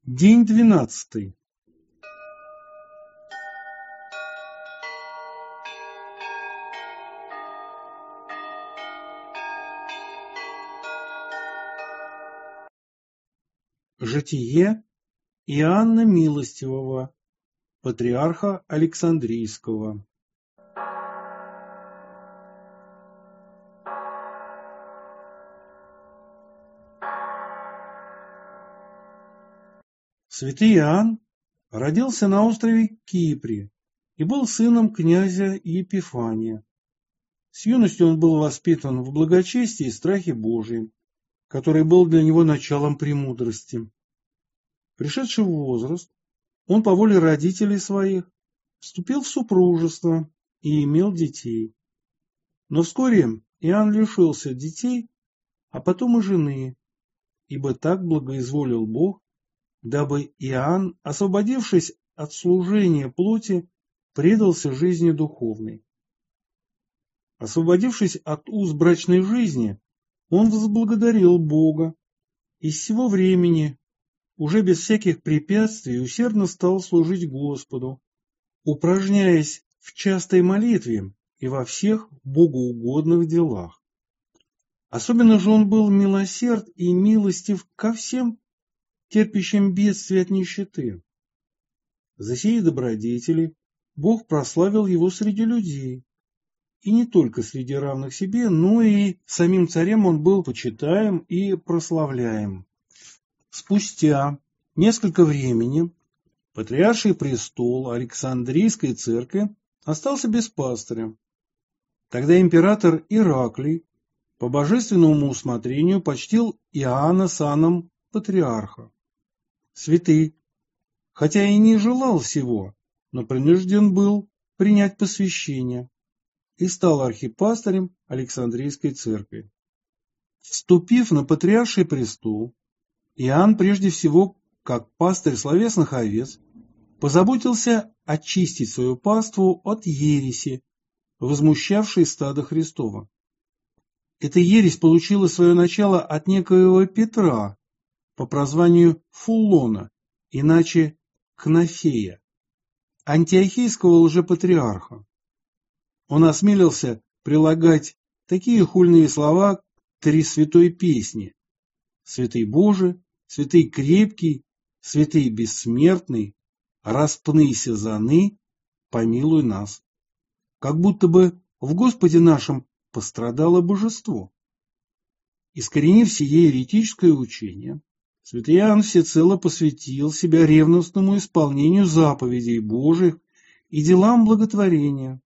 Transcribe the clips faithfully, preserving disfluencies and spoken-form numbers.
День двенадцатый. Житие Иоанна Милостивого, патриарха Александрийского. Святый Иоанн родился на острове Кипре и был сыном князя Епифания. С юности он был воспитан в благочестии и страхе Божьем, который был для него началом премудрости. Пришедший в возраст, он по воле родителей своих вступил в супружество и имел детей. Но вскоре Иоанн лишился детей, а потом и жены, ибо так благоизволил Бог, дабы Иоанн, освободившись от служения плоти, предался жизни духовной. Освободившись от уз брачной жизни, он возблагодарил Бога и с сего времени, уже без всяких препятствий, усердно стал служить Господу, упражняясь в частой молитве и во всех богоугодных делах. Особенно же он был милосерд и милостив ко всем терпящим бедствия от нищеты. За сии добродетели Бог прославил его среди людей, и не только среди равных себе, но и самим царем он был почитаем и прославляем. Спустя несколько времени патриарший престол Александрийской церкви остался без пастыря. Тогда император Ираклий по божественному усмотрению почтил Иоанна саном патриарха. Святый, хотя и не желал всего, но принужден был принять посвящение и стал архипастырем Александрийской церкви. Вступив на патриарший престол, Иоанн прежде всего, как пастырь словесных овец, позаботился очистить свою паству от ереси, возмущавшей стадо Христова. Эта ересь получила свое начало от некоего Петра, по прозванию Фуллона, иначе Кнафея, антиохийского лжепатриарха. Он осмелился прилагать такие хульные слова к тресвятой песне: «Святый Боже, святый крепкий, святый бессмертный, распнися заны, помилуй нас», как будто бы в Господе нашем пострадало божество. Искоренив сие еретическое учение, святый Иоанн всецело посвятил себя ревностному исполнению заповедей Божьих и делам благотворения.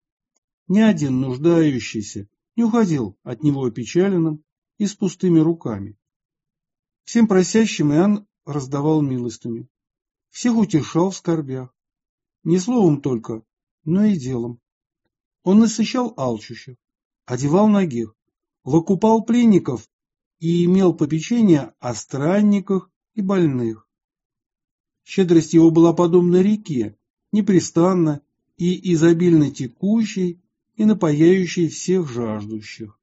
Ни один нуждающийся не уходил от него опечаленным и с пустыми руками. Всем просящим Иоанн раздавал милостыню, всех утешал в скорбях, не словом только, но и делом. Он насыщал алчущих, одевал нагих, выкупал пленников и имел попечение о странниках и больных. Щедрость его была подобна реке, непрестанно и изобильно текущей и напояющей всех жаждущих.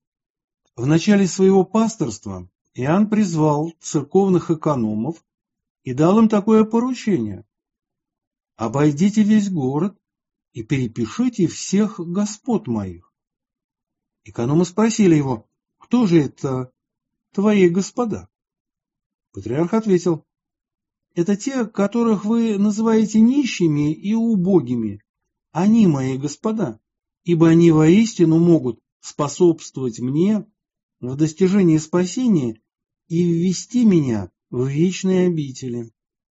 В начале своего пасторства Иоанн призвал церковных экономов и дал им такое поручение: «Обойдите весь город и перепишите всех господ моих». Экономы спросили его: «Кто же это твои господа?» Патриарх ответил: «Это те, которых вы называете нищими и убогими. Они мои господа, ибо они воистину могут способствовать мне в достижении спасения и ввести меня в вечные обители».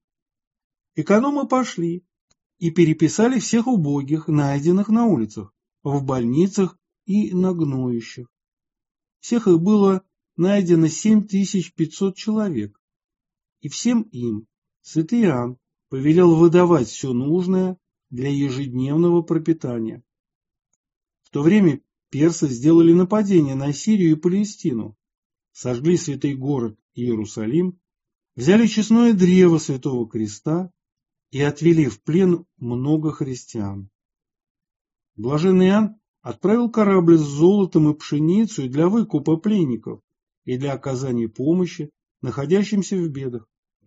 Экономы пошли и переписали всех убогих, найденных на улицах, в больницах и на гноющих. Всех их было найдено семь тысяч пятьсот человек, и всем им святый Иоанн повелел выдавать все нужное для ежедневного пропитания. В то время персы сделали нападение на Сирию и Палестину, сожгли святый город Иерусалим, взяли честное древо Святого Креста и отвели в плен много христиан. Блаженный Иоанн отправил корабль с золотом и пшеницей для выкупа пленников и для оказания помощи находящимся в бедах.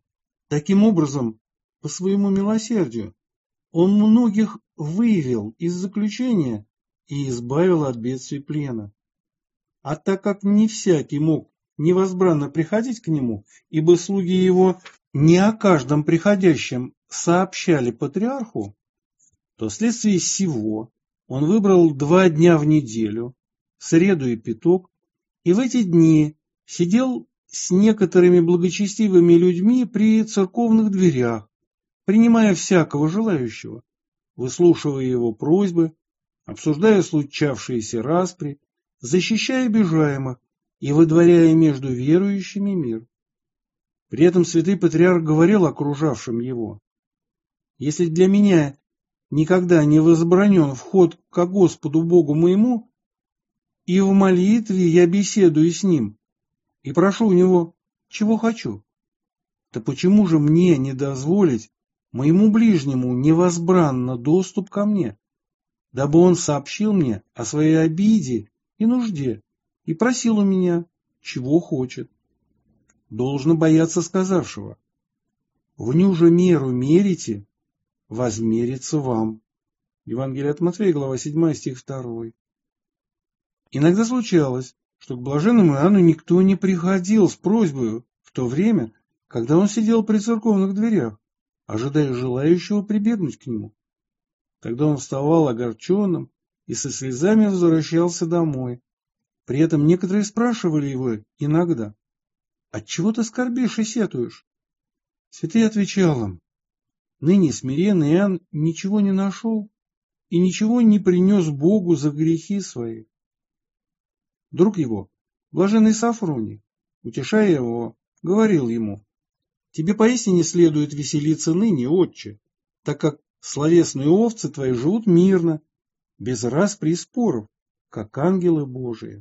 Таким образом, по своему милосердию, он многих вывел из заключения и избавил от бедствий плена. А так как не всякий мог невозбранно приходить к нему, ибо слуги его не о каждом приходящем сообщали патриарху, то вследствие сего он выбрал два дня в неделю, среду и пяток, и в эти дни сидел с некоторыми благочестивыми людьми при церковных дверях, принимая всякого желающего, выслушивая его просьбы, обсуждая случавшиеся распри, защищая обижаемых и выдворяя между верующими мир. При этом святый патриарх говорил окружавшим его: «Если для меня никогда не возбранен вход ко Господу Богу моему, и в молитве я беседую с Ним и прошу у Него, чего хочу, то почему же мне не дозволить моему ближнему невозбранно доступ ко мне, дабы он сообщил мне о своей обиде и нужде и просил у меня, чего хочет? Должно бояться сказавшего: в ню же меру мерите, возмерится вам». Евангелие от Матфея, глава седьмая, стих второй. Иногда случалось, что к блаженному Иоанну никто не приходил с просьбой в то время, когда он сидел при церковных дверях, ожидая желающего прибегнуть к нему. Тогда он вставал огорченным и со слезами возвращался домой. При этом некоторые спрашивали его иногда: «Отчего ты скорбишь и сетуешь?» Святый отвечал им: «Ныне смиренный Иоанн ничего не нашел и ничего не принес Богу за грехи свои». Друг его, блаженный Сафроний, утешая его, говорил ему: «Тебе поистине следует веселиться ныне, отче, так как словесные овцы твои живут мирно, без распри и споров, как ангелы Божии».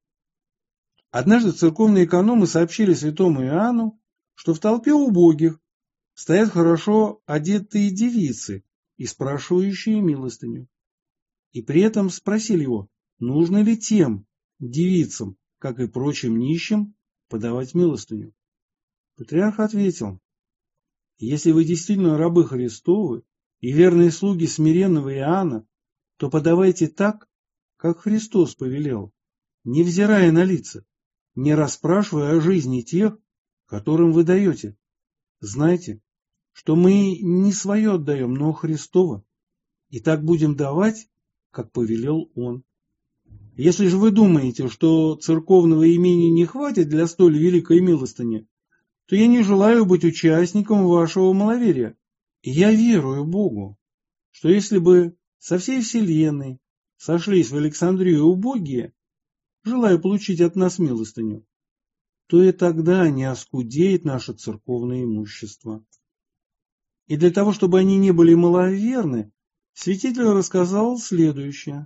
Однажды церковные экономы сообщили святому Иоанну, что в толпе убогих стоят хорошо одетые девицы и спрашивающие милостыню. И при этом спросили его, нужно ли тем девицам, как и прочим нищим, подавать милостыню. Патриарх ответил: «Если вы действительно рабы Христовы и верные слуги смиренного Иоанна, то подавайте так, как Христос повелел, невзирая на лица, не расспрашивая о жизни тех, которым вы даете. Знайте, что мы не свое отдаем, но Христово, и так будем давать, как повелел Он. Если же вы думаете, что церковного имения не хватит для столь великой милостыни, то я не желаю быть участником вашего маловерия. И я верую Богу, что если бы со всей вселенной сошлись в Александрию убогие, желая получить от нас милостыню, то и тогда не оскудеет наше церковное имущество». И для того, чтобы они не были маловерны, святитель рассказал следующее.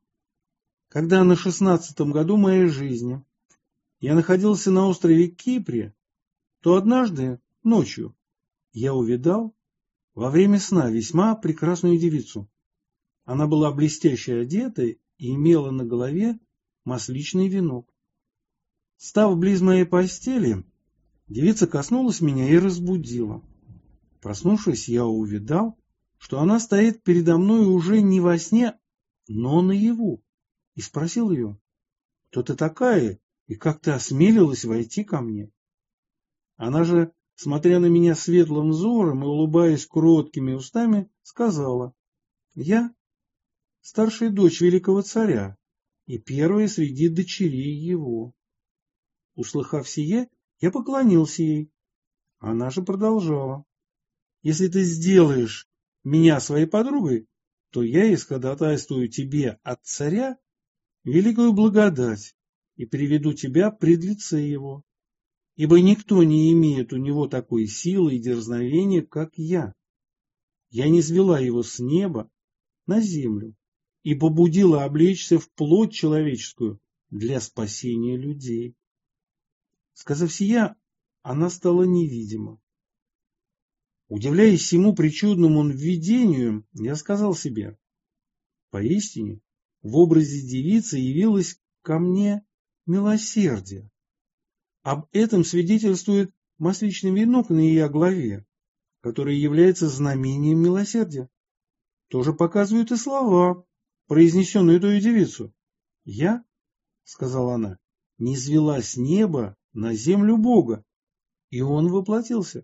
Когда на шестнадцатом году моей жизни я находился на острове Кипре, то однажды ночью я увидал во время сна весьма прекрасную девицу. Она была блестяще одета и имела на голове масличный венок. Став близ моей постели, девица коснулась меня и разбудила. Проснувшись, я увидал, что она стоит передо мной уже не во сне, но наяву, и спросил ее: «Кто ты такая и как ты осмелилась войти ко мне?» Она же, смотря на меня светлым взором и улыбаясь кроткими устами, сказала: «Я старшая дочь великого царя и первая среди дочерей его». Услыхав сие, я поклонился ей. Она же продолжала: «Если ты сделаешь меня своей подругой, то я исходатайствую тебе от царя великую благодать и приведу тебя пред лице его, ибо никто не имеет у него такой силы и дерзновения, как я. Я низвела его с неба на землю и побудила облечься в плоть человеческую для спасения людей». Сказав сия, она стала невидима. Удивляясь всему причудному видению, я сказал себе: поистине в образе девицы явилось ко мне милосердие. Об этом свидетельствует масличный венок на ее голове, который является знамением милосердия. Тоже показывают и слова, произнесенные той девицу. «Я, — сказала она, — низвела с неба на землю Бога, и Он воплотился».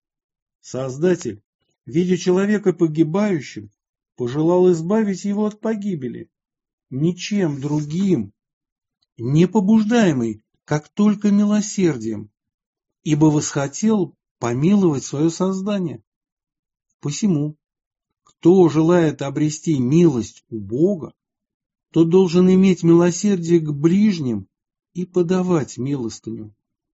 Создатель, видя человека погибающим, пожелал избавить его от погибели, ничем другим, не побуждаемый, как только милосердием, ибо восхотел помиловать свое создание. Посему, кто желает обрести милость у Бога, тот должен иметь милосердие к ближним и подавать милостыню.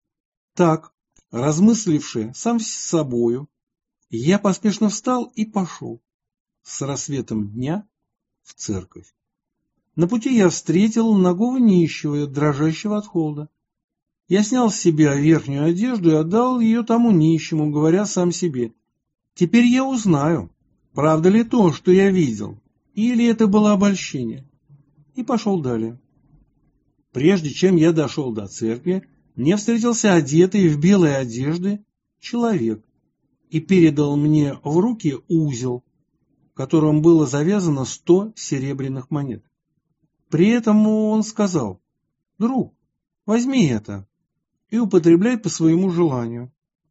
Так, размысливши сам с собою, я поспешно встал и пошел с рассветом дня в церковь. На пути я встретил нагого нищего, дрожащего от холода. Я снял с себя верхнюю одежду и отдал ее тому нищему, говоря сам себе: «Теперь я узнаю, правда ли то, что я видел, или это было обольщение». И пошел далее. Прежде чем я дошел до церкви, мне встретился одетый в белые одежды человек и передал мне в руки узел, в котором было завязано сто серебряных монет. При этом он сказал: «Друг, возьми это и употребляй по своему желанию».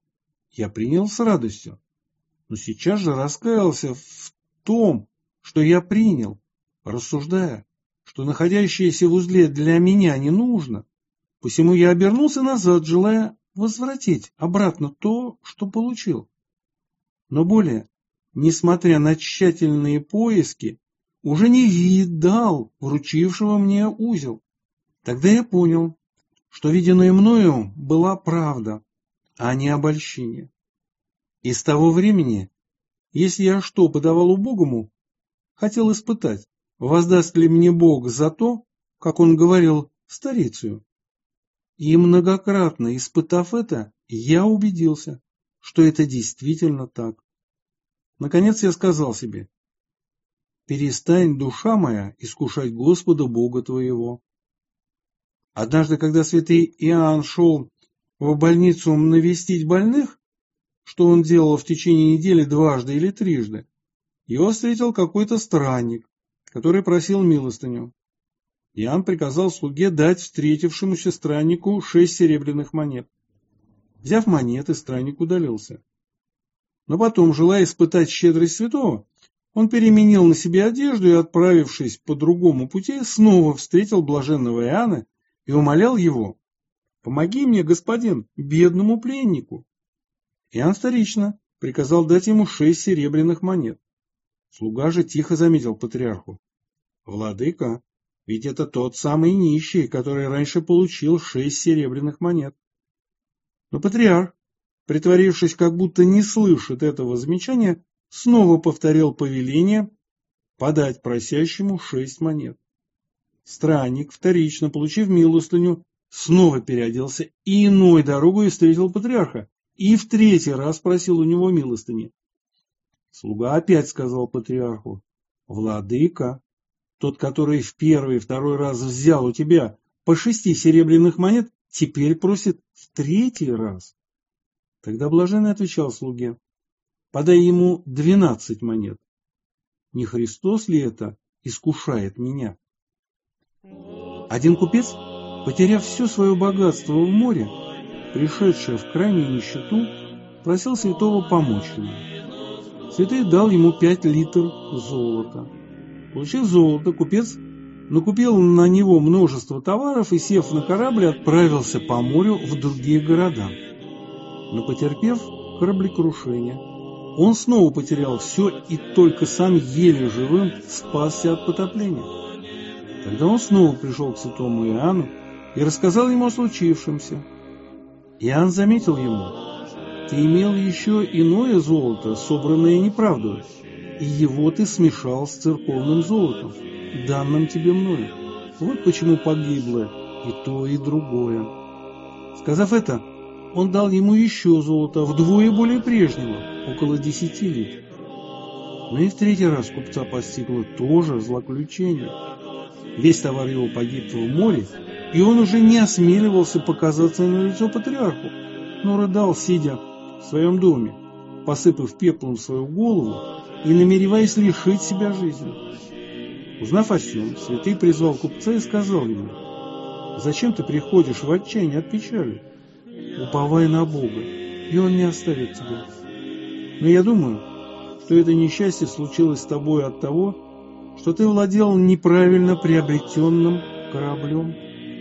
Я принял с радостью, но сейчас же раскаялся в том, что я принял, рассуждая, что находящееся в узле для меня не нужно, посему я обернулся назад, желая возвратить обратно то, что получил. Но более, несмотря на тщательные поиски, уже не видал вручившего мне узел. Тогда я понял, что виденное мною была правда, а не обольщение. И с того времени, если я что подавал убогому, хотел испытать, воздаст ли мне Бог за то, как он говорил старицею. И многократно испытав это, я убедился, что это действительно так. Наконец я сказал себе: «Перестань, душа моя, искушать Господа Бога твоего». Однажды, когда святый Иоанн шел в больницу навестить больных, что он делал в течение недели дважды или трижды, его встретил какой-то странник, который просил милостыню. Иоанн приказал слуге дать встретившемуся страннику шесть серебряных монет. Взяв монеты, странник удалился. Но потом, желая испытать щедрость святого, он переменил на себе одежду и, отправившись по другому пути, снова встретил блаженного Иоанна и умолял его: «Помоги мне, господин, бедному пленнику». Иоанн вторично приказал дать ему шесть серебряных монет. Слуга же тихо заметил патриарху: «Владыка, ведь это тот самый нищий, который раньше получил шесть серебряных монет». Но патриарх, притворившись, как будто не слышит этого замечания, снова повторил повеление подать просящему шесть монет. Странник, вторично получив милостыню, снова переоделся и иной дорогой встретил патриарха и в третий раз просил у него милостыни. Слуга опять сказал патриарху: «Владыка, тот, который в первый и второй раз взял у тебя по шести серебряных монет, теперь просит в третий раз». Тогда блаженный отвечал слуге: «Подай ему двенадцать монет. Не Христос ли это искушает меня?» Один купец, потеряв все свое богатство в море, пришедший в крайнюю нищету, просил святого помочь ему. Святой дал ему пять литров золота. Получив золото, купец накупил на него множество товаров и, сев на корабль, отправился по морю в другие города. Но, потерпев кораблекрушение, он снова потерял все и только сам еле живым спасся от потопления. Тогда он снова пришел к святому Иоанну и рассказал ему о случившемся. Иоанн заметил ему: «Ты имел еще иное золото, собранное неправдой, и его ты смешал с церковным золотом, данным тебе мною. Вот почему погибло и то, и другое». Сказав это, он дал ему еще золото, вдвое более прежнего, около десяти лит. Но и в третий раз купца постигло тоже злоключение. Весь товар его погиб в море, и он уже не осмеливался показаться на лицо патриарху. но рыдал, сидя в своем доме, посыпав пеплом свою голову и намереваясь лишить себя жизни. Узнав о сем, святый призвал купца и сказал ему: «Зачем ты приходишь в отчаяние от печали? Уповай на Бога, и Он не оставит тебя. Но я думаю, что это несчастье случилось с тобой от того, что ты владел неправильно приобретенным кораблем».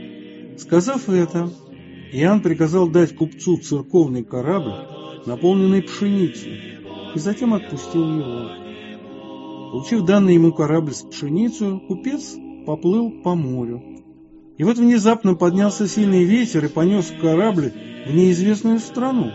Сказав это, Иоанн приказал дать купцу церковный корабль, наполненный пшеницей, и затем отпустил его. Получив данный ему корабль с пшеницей, купец поплыл по морю. И вот внезапно поднялся сильный ветер и понес корабль в неизвестную страну.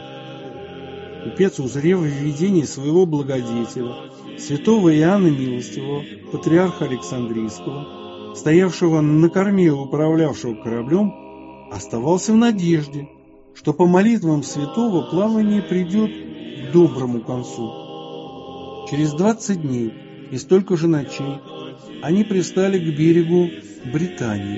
Купец, узрев в видении своего благодетеля, святого Иоанна Милостивого, патриарха Александрийского, стоявшего на корме и управлявшего кораблем, оставался в надежде, что по молитвам святого плавание придет к доброму концу. Через двадцать дней и столько же ночей они пристали к берегу Британии.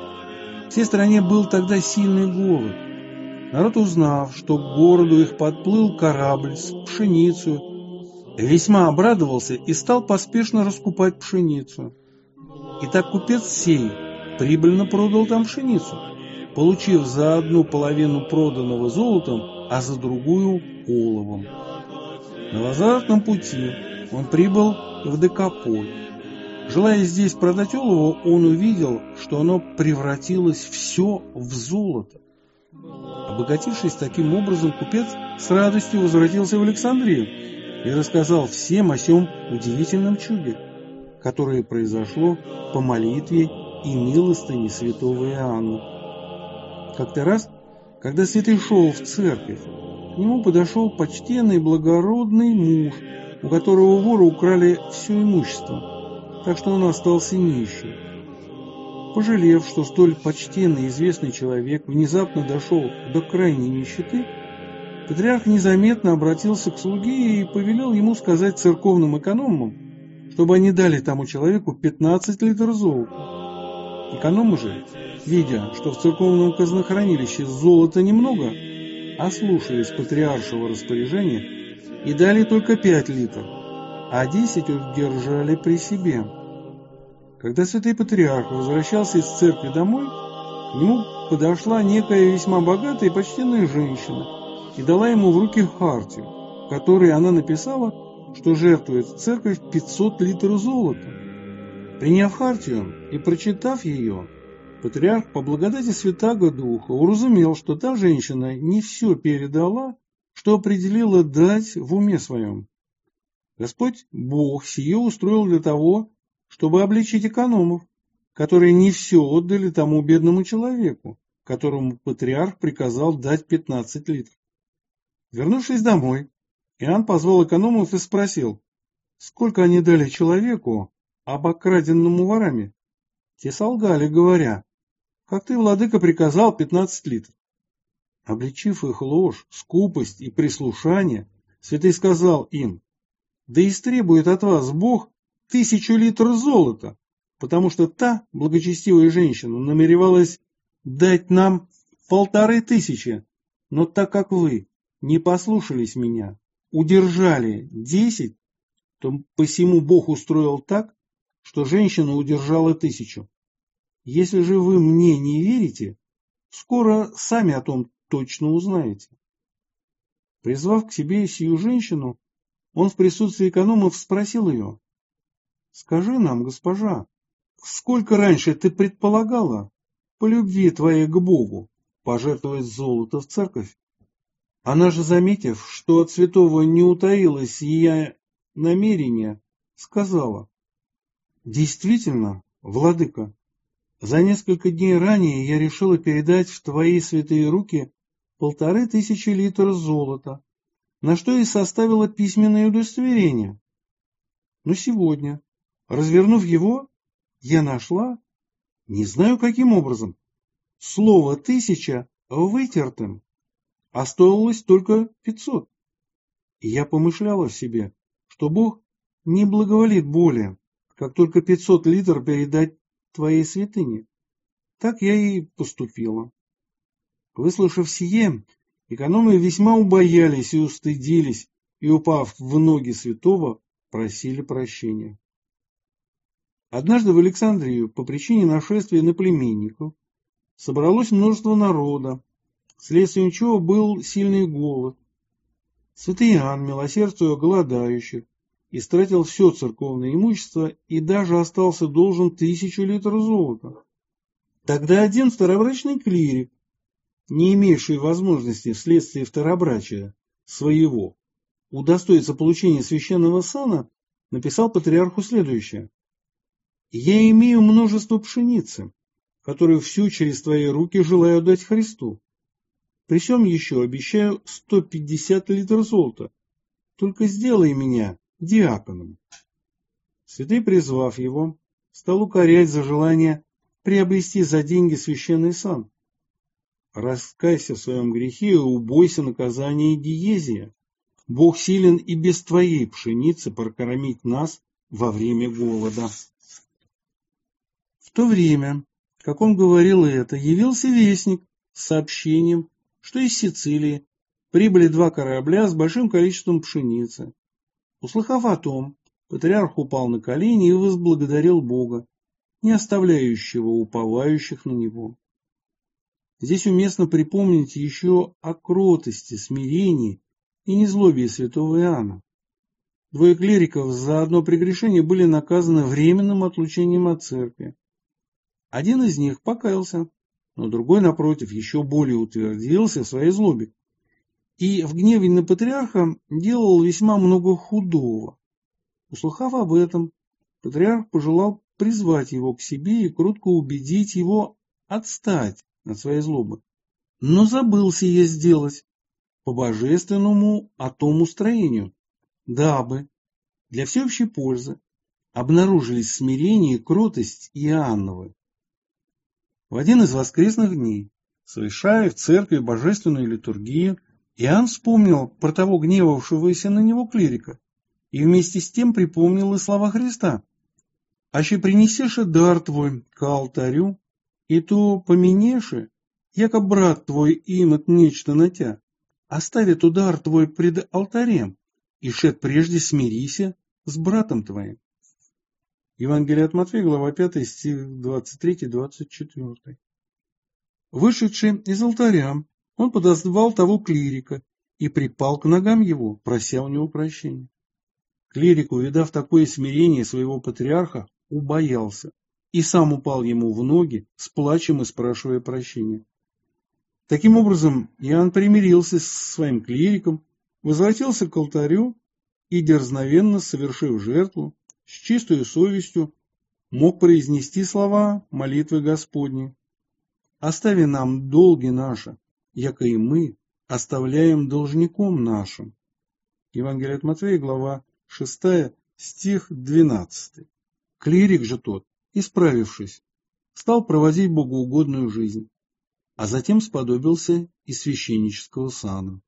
В всей стране был тогда сильный голод. Народ, узнав, что к городу их подплыл корабль с пшеницей, весьма обрадовался и стал поспешно раскупать пшеницу. Итак, купец сей прибыльно продал там пшеницу, получив за одну половину проданного золотом, а за другую оловом. На возвратном пути он прибыл в Декаполь. Желая здесь продать олово, он увидел, что оно превратилось все в золото. Обогатившись таким образом, купец с радостью возвратился в Александрию и рассказал всем о сем удивительном чуде, которое произошло по молитве и милостыне святого Иоанна. Как-то раз, когда святый шел в церковь, к нему подошел почтенный благородный муж, у которого воры украли все имущество, так что он остался нищим. Пожалев, что столь почтенный и известный человек внезапно дошел до крайней нищеты, патриарх незаметно обратился к слуге и повелел ему сказать церковным экономам, чтобы они дали тому человеку пятнадцать литров золота. Экономы же, видя, что в церковном казнохранилище золота немного, ослушались патриаршего распоряжения и дали только пять литров, а десять удержали при себе. Когда святый патриарх возвращался из церкви домой, к нему подошла некая весьма богатая и почтенная женщина и дала ему в руки хартию, в которой она написала, что жертвует в церковь пятьсот литров золота. Приняв хартию и прочитав ее, патриарх по благодати Святаго Духа уразумел, что та женщина не все передала, что определила дать в уме своем. Господь Бог сие устроил для того, чтобы обличить экономов, которые не все отдали тому бедному человеку, которому патриарх приказал дать пятнадцать литров. Вернувшись домой, Иоанн позвал экономов и спросил, сколько они дали человеку, обокраденному ворами. Те солгали, говоря, как ты, владыка, приказал пятнадцать литров. Обличив их ложь, скупость и прислушание, святый сказал им, да истребует от вас Бог тысячу литров золота, потому что та благочестивая женщина намеревалась дать нам полторы тысячи, но так как вы не послушались меня, удержали десять, то посему Бог устроил так, что женщина удержала тысячу. Если же вы мне не верите, скоро сами о том точно узнаете. Призвав к себе сию женщину, он в присутствии экономов спросил ее, скажи нам, госпожа, сколько раньше ты предполагала, по любви твоей к Богу, пожертвовать золото в церковь? Она же, заметив, что от святого не утаилось ее намерение, сказала, действительно, владыка, за несколько дней ранее я решила передать в твои святые руки полторы тысячи литров золота, на что и составила письменное удостоверение. Но сегодня, развернув его, я нашла, не знаю каким образом, слово «тысяча» вытертым, а стоилось только пятьсот. И я помышляла в себе, что Бог не благоволит более, как только пятьсот литров передать твоей святыне. Так я и поступила. Выслушав сие, Экономы весьма убоялись и устыдились, и, упав в ноги святого, просили прощения. Однажды в Александрию по причине нашествия иноплеменников собралось множество народа, следствием чего был сильный голод. Святый Иоанн, милосердствуя голодающих, истратил все церковное имущество и даже остался должен тысячу литров золота. Тогда один старобрачный клирик, не имевший возможности вследствие второбрачия своего удостоиться получения священного сана, написал патриарху следующее: «Я имею множество пшеницы, которую всю через твои руки желаю дать Христу. При всем еще обещаю сто пятьдесят литров золота. Только сделай меня диаконом». Святый, призвав его, стал укорять за желание приобрести за деньги священный сан. «Раскайся в своем грехе и убойся наказания диезия. Бог силен и без твоей пшеницы прокормить нас во время голода». В то время, как он говорил это, явился вестник с сообщением, что из Сицилии прибыли два корабля с большим количеством пшеницы. Услыхав о том, патриарх упал на колени и возблагодарил Бога, не оставляющего уповающих на него. Здесь уместно припомнить еще о кротости, смирении и незлобии святого Иоанна. Двое клириков за одно прегрешение были наказаны временным отлучением от церкви. Один из них покаялся, но другой, напротив, еще более утвердился в своей злобе и в гневе на патриарха делал весьма много худого. Услыхав об этом, патриарх пожелал призвать его к себе и кротко убедить его отстать от своей злобы, но забыл сие сделать по божественному о том устроению, дабы для всеобщей пользы обнаружились смирение и кротость Иоанновы. В один из воскресных дней, совершая в церкви божественную литургию, Иоанн вспомнил про того гневавшегося на него клирика и вместе с тем припомнил и слова Христа: «Аще принесеше дар твой к алтарю, и то поменеше, яко брат твой имет нечто на тя, оставит удар твой пред алтарем, и шед прежде смирися с братом твоим». Евангелие от Матфея, глава пятая, стих двадцать три двадцать четыре. Вышедший из алтаря, он подозвал того клирика и припал к ногам его, прося у него прощения. Клирик, увидав такое смирение своего патриарха, убоялся и сам упал ему в ноги, с плачем и спрашивая прощения. Таким образом, Иоанн примирился с своим клириком, возвратился к алтарю и, дерзновенно совершив жертву, с чистой совестью мог произнести слова молитвы Господней: «Остави нам долги наши, яко и мы оставляем должником нашим». Евангелие от Матфея, глава шестая, стих двенадцатый. Клирик же тот, исправившись, стал проводить богоугодную жизнь, а затем сподобился и священнического сана.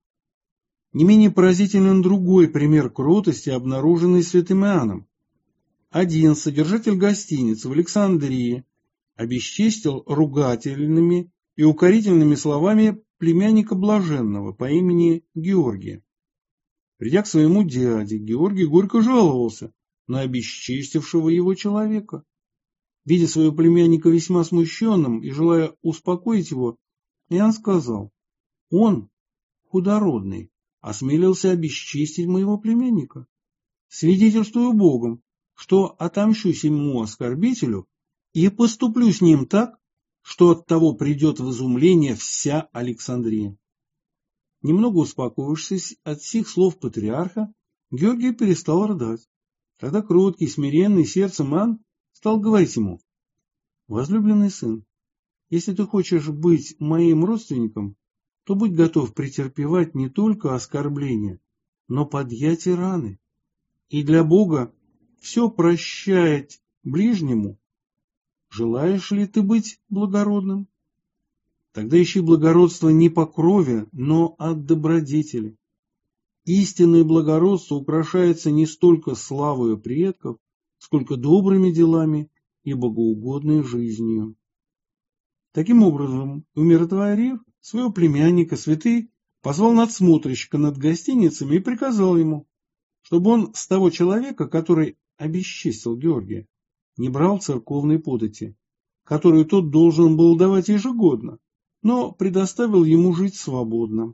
Не менее поразителен другой пример кротости, обнаруженный святым Иоанном. Один содержатель гостиницы в Александрии обесчестил ругательными и укорительными словами племянника блаженного по имени Георгия. Придя к своему дяде, Георгий горько жаловался на обесчестившего его человека. Видя своего племянника весьма смущенным и желая успокоить его, Иоанн сказал: «Он, худородный, осмелился обесчестить моего племянника. Свидетельствую Богом, что отомщу сему оскорбителю и поступлю с ним так, что от того придет в изумление вся Александрия». Немного успокоившись от сих слов патриарха, Георгий перестал рыдать. Тогда кроткий, смиренный сердцем Иоанн стал говорить ему: «Возлюбленный сын, если ты хочешь быть моим родственником, то будь готов претерпевать не только оскорбления, но подъять и раны. И для Бога все прощать ближнему. Желаешь ли ты быть благородным? Тогда ищи благородство не по крови, но от добродетели. Истинное благородство украшается не столько славою предков, сколько добрыми делами и богоугодной жизнью». Таким образом, умиротворив своего племянника, святый позвал надсмотрщика над гостиницами и приказал ему, чтобы он с того человека, который обесчестил Георгия, не брал церковной подати, которую тот должен был давать ежегодно, но предоставил ему жить свободно.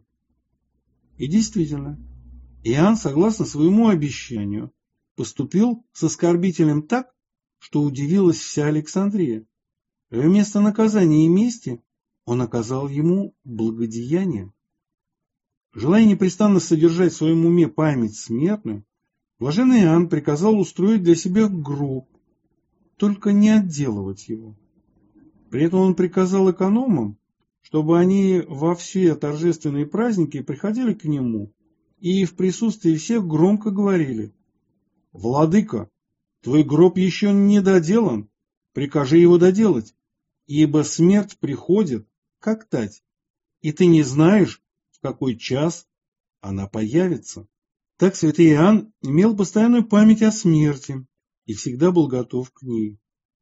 И действительно, Иоанн, согласно своему обещанию, поступил с оскорбителем так, что удивилась вся Александрия. Вместо наказания и мести он оказал ему благодеяние. Желая непрестанно содержать в своем уме память смертную, блаженный Иоанн приказал устроить для себя гроб, только не отделывать его. При этом он приказал экономам, чтобы они во все торжественные праздники приходили к нему и в присутствии всех громко говорили: «Владыка, твой гроб еще не доделан, прикажи его доделать, ибо смерть приходит, как тать, и ты не знаешь, в какой час она появится». Так святый Иоанн имел постоянную память о смерти и всегда был готов к ней.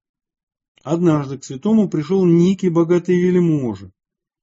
Однажды к святому пришел некий богатый вельможа,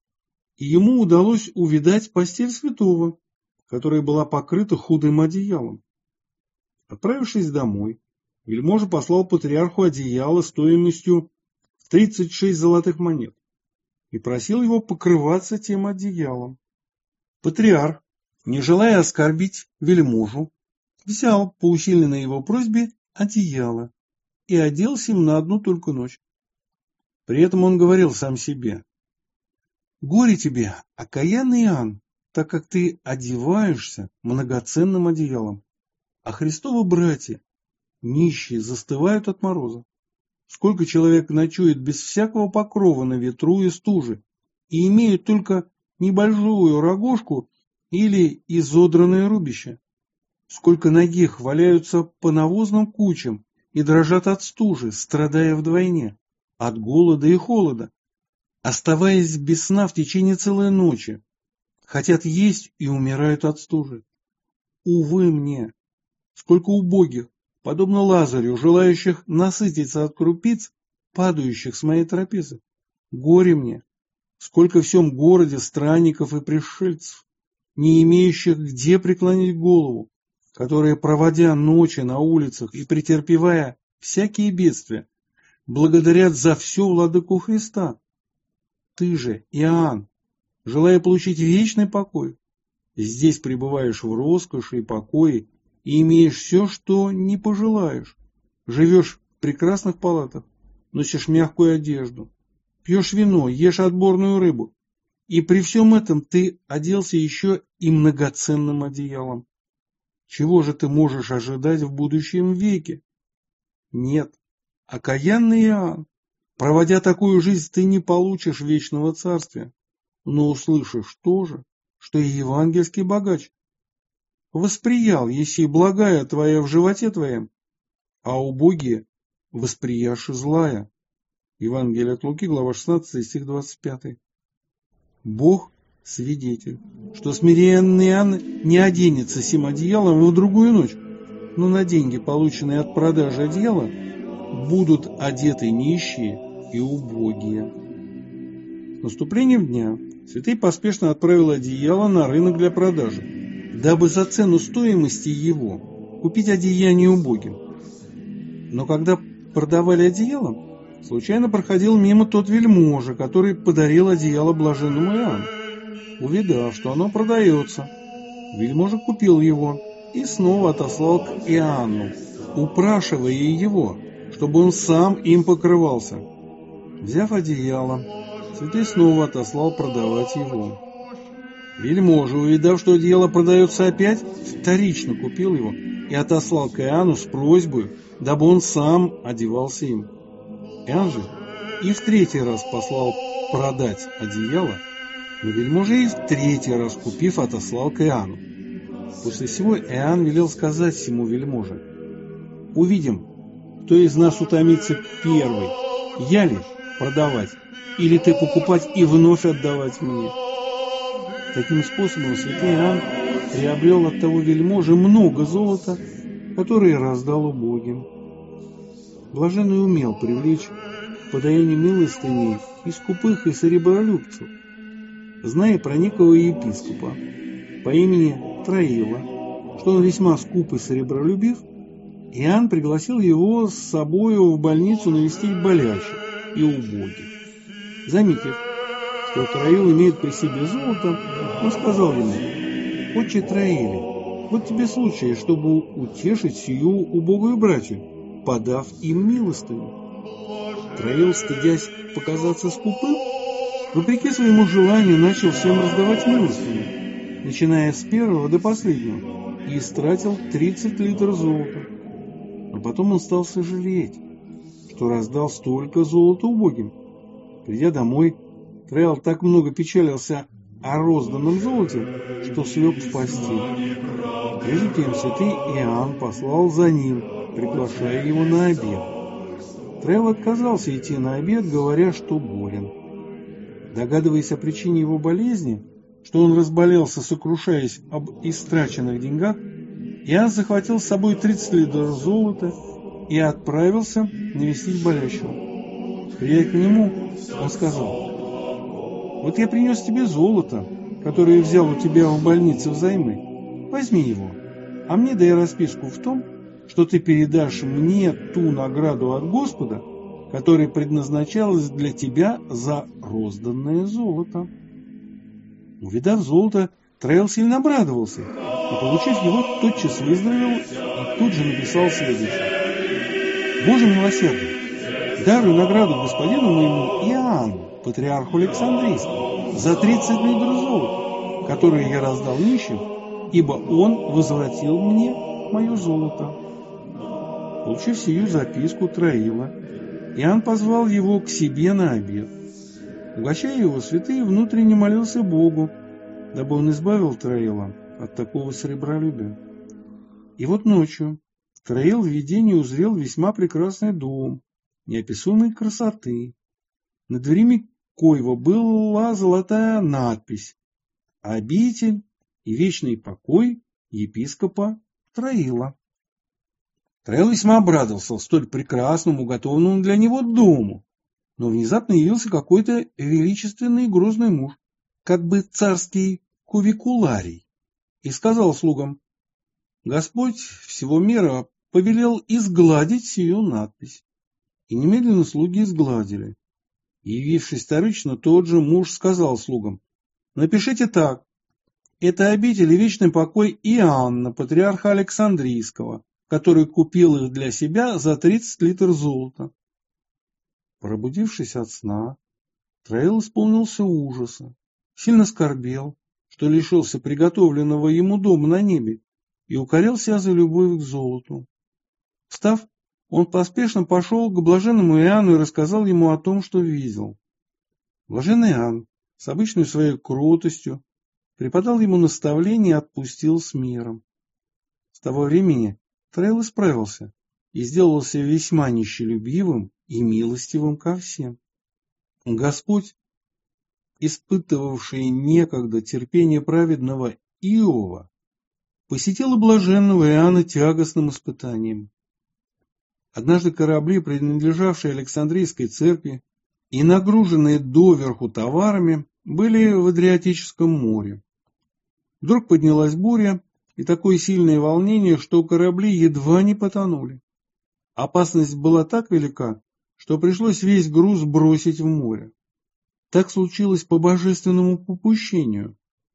и ему удалось увидать постель святого, которая была покрыта худым одеялом. Отправившись домой, вельможа послал патриарху одеяло стоимостью в тридцать шесть золотых монет и просил его покрываться тем одеялом. Патриарх, не желая оскорбить вельможу, взял по усиленной его просьбе одеяло и оделся им на одну только ночь. При этом он говорил сам себе: «Горе тебе, окаянный Иоанн, так как ты одеваешься многоценным одеялом, а Христовы братья, нищие, застывают от мороза. Сколько человек ночует без всякого покрова на ветру и стуже и имеют только небольшую рогожку или изодранное рубище. Сколько нагих валяются по навозным кучам и дрожат от стужи, страдая вдвойне, от голода и холода, оставаясь без сна в течение целой ночи, хотят есть и умирают от стужи. Увы мне, сколько убогих, подобно Лазарю, желающих насытиться от крупиц, падающих с моей трапезы. Горе мне, сколько в всем городе странников и пришельцев, не имеющих где преклонить голову, которые, проводя ночи на улицах и претерпевая всякие бедствия, благодарят за все владыку Христа. Ты же, Иоанн, желая получить вечный покой, здесь пребываешь в роскоши и покое и имеешь все, что не пожелаешь. Живешь в прекрасных палатах, носишь мягкую одежду, пьешь вино, ешь отборную рыбу, и при всем этом ты оделся еще и многоценным одеялом. Чего же ты можешь ожидать в будущем веке? Нет, окаянный Иоанн, проводя такую жизнь, ты не получишь вечного царствия, но услышишь то же, что и евангельский богач. Восприял, еси благая твоя в животе твоем, а убогие восприяши злая. Евангелие от Луки, глава шестнадцатая, стих двадцать пятый. Бог свидетель, что смиренный Иоанн не оденется сим одеялом в другую ночь, но на деньги, полученные от продажи одеяла, будут одеты нищие и убогие. С наступлением дня святый поспешно отправил одеяло на рынок для продажи, дабы за цену стоимости его купить одеяние убогим. Но когда продавали одеяло, случайно проходил мимо тот вельможа, который подарил одеяло блаженному Иоанну. Увидав, что оно продается, вельможа купил его и снова отослал к Иоанну, упрашивая его, чтобы он сам им покрывался. Взяв одеяло, святой снова отослал продавать его. Вельможа, увидав, что одеяло продается опять, вторично купил его и отослал к Иоанну с просьбой, дабы он сам одевался им. Иоанн же и в третий раз послал продать одеяло, но вельможа и в третий раз, купив, отослал к Иоанну. После всего Иоанн велел сказать всему вельможе: «Увидим, кто из нас утомится первый, я ли продавать, или ты покупать и вновь отдавать мне». Таким способом святый Иоанн приобрел от того вельможи много золота, которое раздал убогим. Блаженный умел привлечь подаяние милостыней и скупых, и серебролюбцев. зная про некого епископа по имени Троила, что он весьма скуп и сребролюбив, Иоанн пригласил его с собою в больницу навестить болящих и убогих. Заметив, что Троил имеет при себе золото, он сказал ему: «Отче Троиле, вот тебе случай, чтобы утешить сию убогую братью, подав им милостыню». Троил, стыдясь показаться скупым, вопреки своему желанию начал всем раздавать милостыню, начиная с первого до последнего, и истратил тридцать литров золота. А потом он стал сожалеть, что раздал столько золота убогим. Придя домой, Троил так много печалился о розданном золоте, что слег в постель. Прежде тем святый Иоанн послал за ним, приглашая его на обед. Троил отказался идти на обед, говоря, что болен. Догадываясь о причине его болезни, что он разболелся, сокрушаясь об истраченных деньгах, Иоанн захватил с собой тридцать литров золота и отправился навестить болящего. Придя к нему, он сказал: «Вот я принес тебе золото, которое взял у тебя в больнице взаймы. Возьми его, а мне дай расписку в том, что ты передашь мне ту награду от Господа, которая предназначалась для тебя за розданное золото». Увидав золото, Троил сильно обрадовался и, получив его, тотчас выздоровел и тут же написал следующее: «Боже милосердный, даруй награду господину моему Иоанну, патриарху Александрийскому, за тридцать литров золота, которые я раздал нищим, ибо он возвратил мне мое золото». Получив сию записку Троила, Иоанн позвал его к себе на обед. Угощая его, святый внутренне молился Богу, дабы он избавил Троила от такого сребролюбия. И вот ночью Троил в видении узрел весьма прекрасный дом неописуемой красоты. На дверями коего была золотая надпись: «Обитель и вечный покой епископа Троила». Троил весьма обрадовался столь прекрасному, уготованному для него дому, но внезапно явился какой-то величественный и грозный муж, как бы царский кувикуларий, и сказал слугам: «Господь всего мира повелел изгладить сию надпись». И немедленно слуги изгладили. Явившись вторично, тот же муж сказал слугам: «Напишите так: это обитель и вечный покой Иоанна, патриарха Александрийского, который купил их для себя за тридцать литров золота». Пробудившись от сна, Троил исполнился ужаса, сильно скорбел, что лишился приготовленного ему дома на небе, и укорял себя за любовь к золоту. Встав, он поспешно пошел к блаженному Иоанну и рассказал ему о том, что видел. Блаженный Иоанн с обычной своей кротостью преподал ему наставление и отпустил с миром. С того времени Троил исправился и сделался весьма нищелюбивым и милостивым ко всем. Господь, испытывавший некогда терпение праведного Иова, посетил и блаженного Иоанна тягостным испытанием. Однажды корабли, принадлежавшие Александрийской церкви и нагруженные доверху товарами, были в Адриатическом море. Вдруг поднялась буря и такое сильное волнение, что корабли едва не потонули. Опасность была так велика, что пришлось весь груз бросить в море. Так случилось по божественному попущению.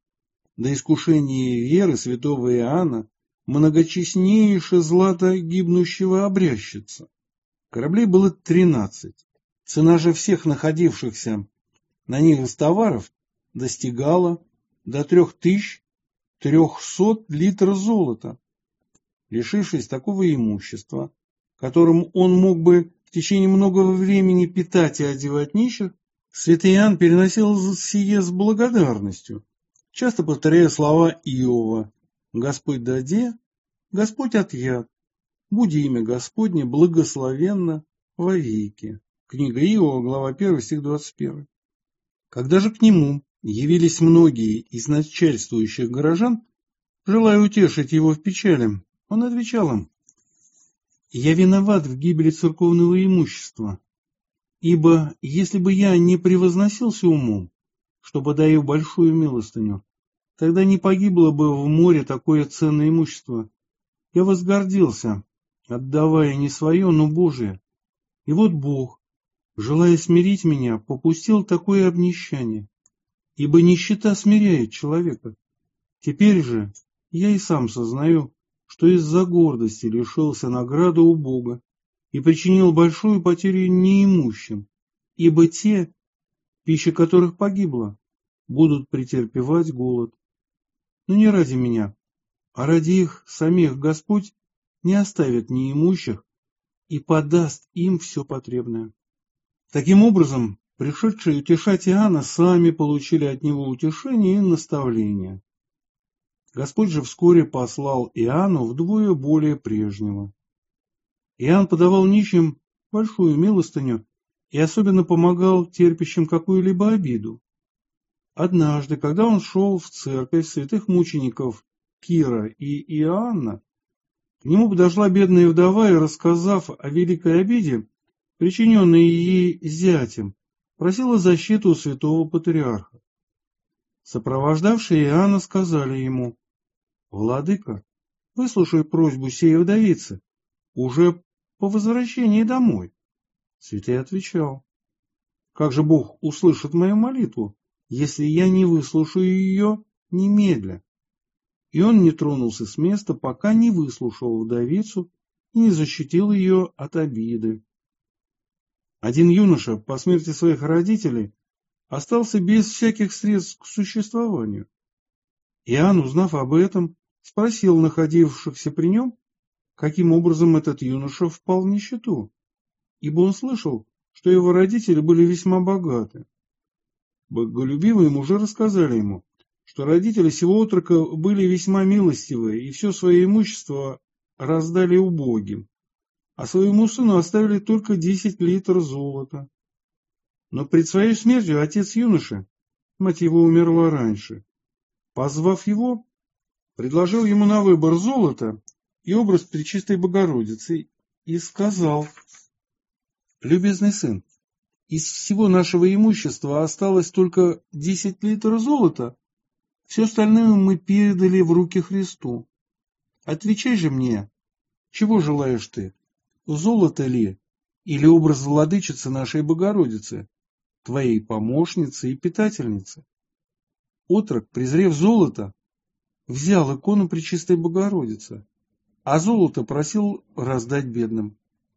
До искушения веры святого Иоанна многочестнейше злато гибнущего обрящется. Кораблей было тринадцать. Цена же всех находившихся на них из товаров достигала до трех тысяч трехсот литров золота. Лишившись такого имущества, которым он мог бы в течение многого времени питать и одевать нищих, святый Иоанн переносил сие с благодарностью, часто повторяя слова Иова: «Господь даде, Господь отъят, буди имя Господне благословенно вовеки». Книга Иова, глава первая, стих двадцать первый. Когда же к нему явились многие из начальствующих горожан, желая утешить его в печали, он отвечал им: «Я виноват в гибели церковного имущества, ибо если бы я не превозносился умом, чтобы даю большую милостыню. Тогда не погибло бы в море такое ценное имущество. Я возгордился, отдавая не свое, но Божие. И вот Бог, желая смирить меня, попустил такое обнищание. Ибо нищета смиряет человека. Теперь же я и сам сознаю, что из-за гордости лишился награды у Бога и причинил большую потерю неимущим, ибо те, пища которых погибла, будут претерпевать голод. Но не ради меня, а ради их самих Господь не оставит неимущих и подаст им все потребное. Таким образом, пришедшие утешать Иоанна сами получили от него утешение и наставление. Господь же вскоре послал Иоанну вдвое более прежнего. Иоанн подавал нищим большую милостыню и особенно помогал терпящим какую-либо обиду. Однажды, когда он шел в церковь святых мучеников Кира и Иоанна, к нему подошла бедная вдова и, рассказав о великой обиде, причиненной ей зятем, просила защиту у святого патриарха. Сопровождавшие Иоанна сказали ему: «Владыка, выслушай просьбу сей вдовицы, уже по возвращении домой». Святой отвечал: «Как же Бог услышит мою молитву, если я не выслушаю ее немедля?» И он не тронулся с места, пока не выслушал вдовицу и не защитил ее от обиды. Один юноша по смерти своих родителей остался без всяких средств к существованию. Иоанн, узнав об этом, спросил находившихся при нем, каким образом этот юноша впал в нищету, ибо он слышал, что его родители были весьма богаты. Боголюбивые мужи рассказали ему, что родители сего отрока были весьма милостивые и все свое имущество раздали убогим, а своему сыну оставили только десять литров золота. Но пред своей смертью отец юноши, мать его умерла раньше, позвав его, предложил ему на выбор золото и образ Пречистой Богородицы и сказал: «Любезный сын, из всего нашего имущества осталось только десять литров золота, все остальное мы передали в руки Христу. Отвечай же мне, чего желаешь ты, золото ли или образ владычицы нашей Богородицы, твоей помощницы и питательницы?» Отрок, презрев золото, взял икону Пречистой Богородицы, а золото просил раздать бедным.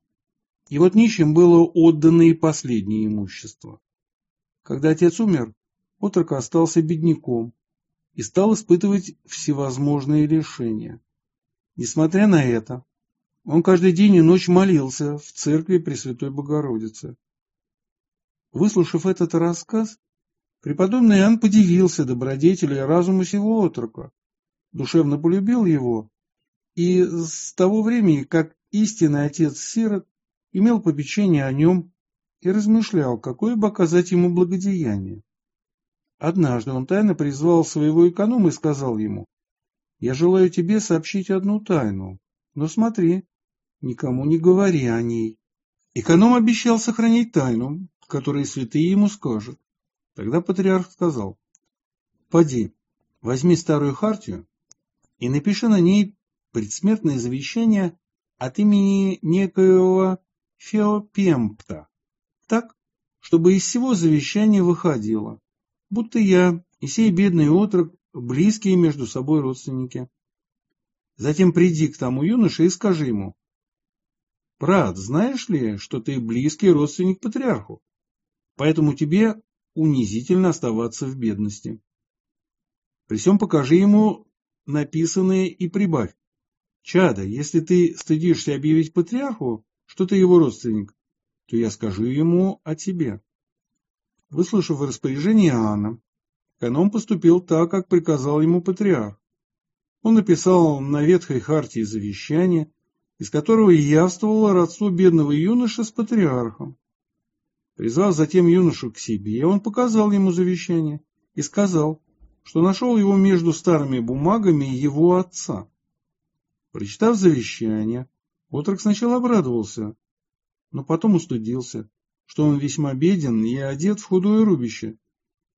И вот нищим было отдано и последнее имущество. Когда отец умер, отрок остался бедняком и стал испытывать всевозможные лишения. Несмотря на это, он каждый день и ночь молился в церкви Пресвятой Богородицы. Выслушав этот рассказ, преподобный Иоанн подивился добродетели и разуму сего отрока, душевно полюбил его, и с того времени, как истинный отец сирот, имел попечение о нем и размышлял, какое бы оказать ему благодеяние. Однажды он тайно призвал своего эконома и сказал ему: «Я желаю тебе сообщить одну тайну, но смотри, никому не говори о ней». Эконом обещал сохранить тайну, которую святые ему скажут. Тогда патриарх сказал: «Поди, возьми старую хартию и напиши на ней предсмертное завещание от имени некоего Феопемпта, так, чтобы из всего завещания выходило, будто я и сей бедный отрок близкие между собой родственники. Затем приди к тому юноше и скажи ему: брат, знаешь ли, что ты близкий родственник патриарху, поэтому тебе унизительно оставаться в бедности. При сём покажи ему написанное и прибавь: чадо, если ты стыдишься объявить патриарху, что ты его родственник, то я скажу ему о тебе». Выслушав распоряжение Иоанна, эконом поступил так, как приказал ему патриарх. Он написал на ветхой хартии завещание, из которого явствовало родство бедного юноши с патриархом. Призвав затем юношу к себе, он показал ему завещание и сказал, что нашел его между старыми бумагами его отца. Прочитав завещание, отрок сначала обрадовался, но потом устыдился, что он весьма беден и одет в худое рубище,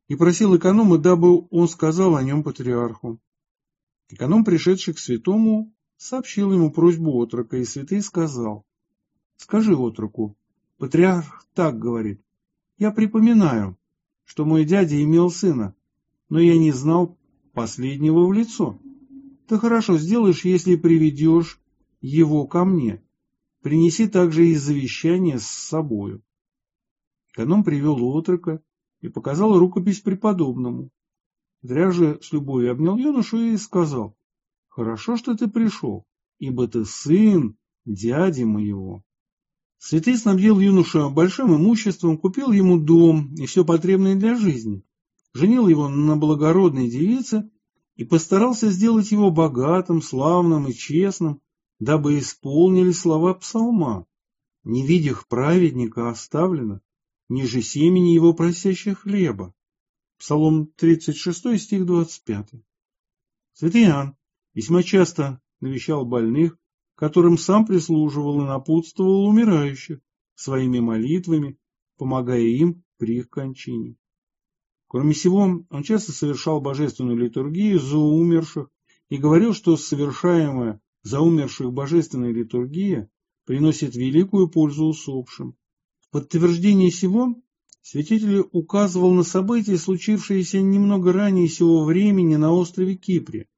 и просил эконома, дабы он сказал о нем патриарху. Эконом, пришедший к святому, сообщил ему просьбу отрока, и святый сказал: «Скажи отроку, патриарх так говорит: я припоминаю, что мой дядя имел сына, но я не знал последнего в лицо. Ты хорошо сделаешь, если приведешь его ко мне. Принеси также и завещание с собою». Эконом привел отрока и показал рукопись преподобному. Патриарх же с любовью обнял юношу и сказал: «Хорошо, что ты пришел, ибо ты сын дяди моего». Святый снабдил юношу большим имуществом, купил ему дом и все потребное для жизни, женил его на благородной девице и постарался сделать его богатым, славным и честным, дабы исполнили слова псалма: «Не видях праведника оставлено, ниже семени его просящих хлеба». Псалом тридцать шестой, стих двадцать пятый. Святый Иоанн весьма часто навещал больных, которым сам прислуживал и напутствовал умирающих своими молитвами, помогая им при их кончине. Кроме сего, он часто совершал божественную литургию за умерших и говорил, что совершаемая за умерших божественная литургия приносит великую пользу усопшим. В подтверждение сего святитель указывал на события, случившиеся немного ранее сего времени на острове Кипре.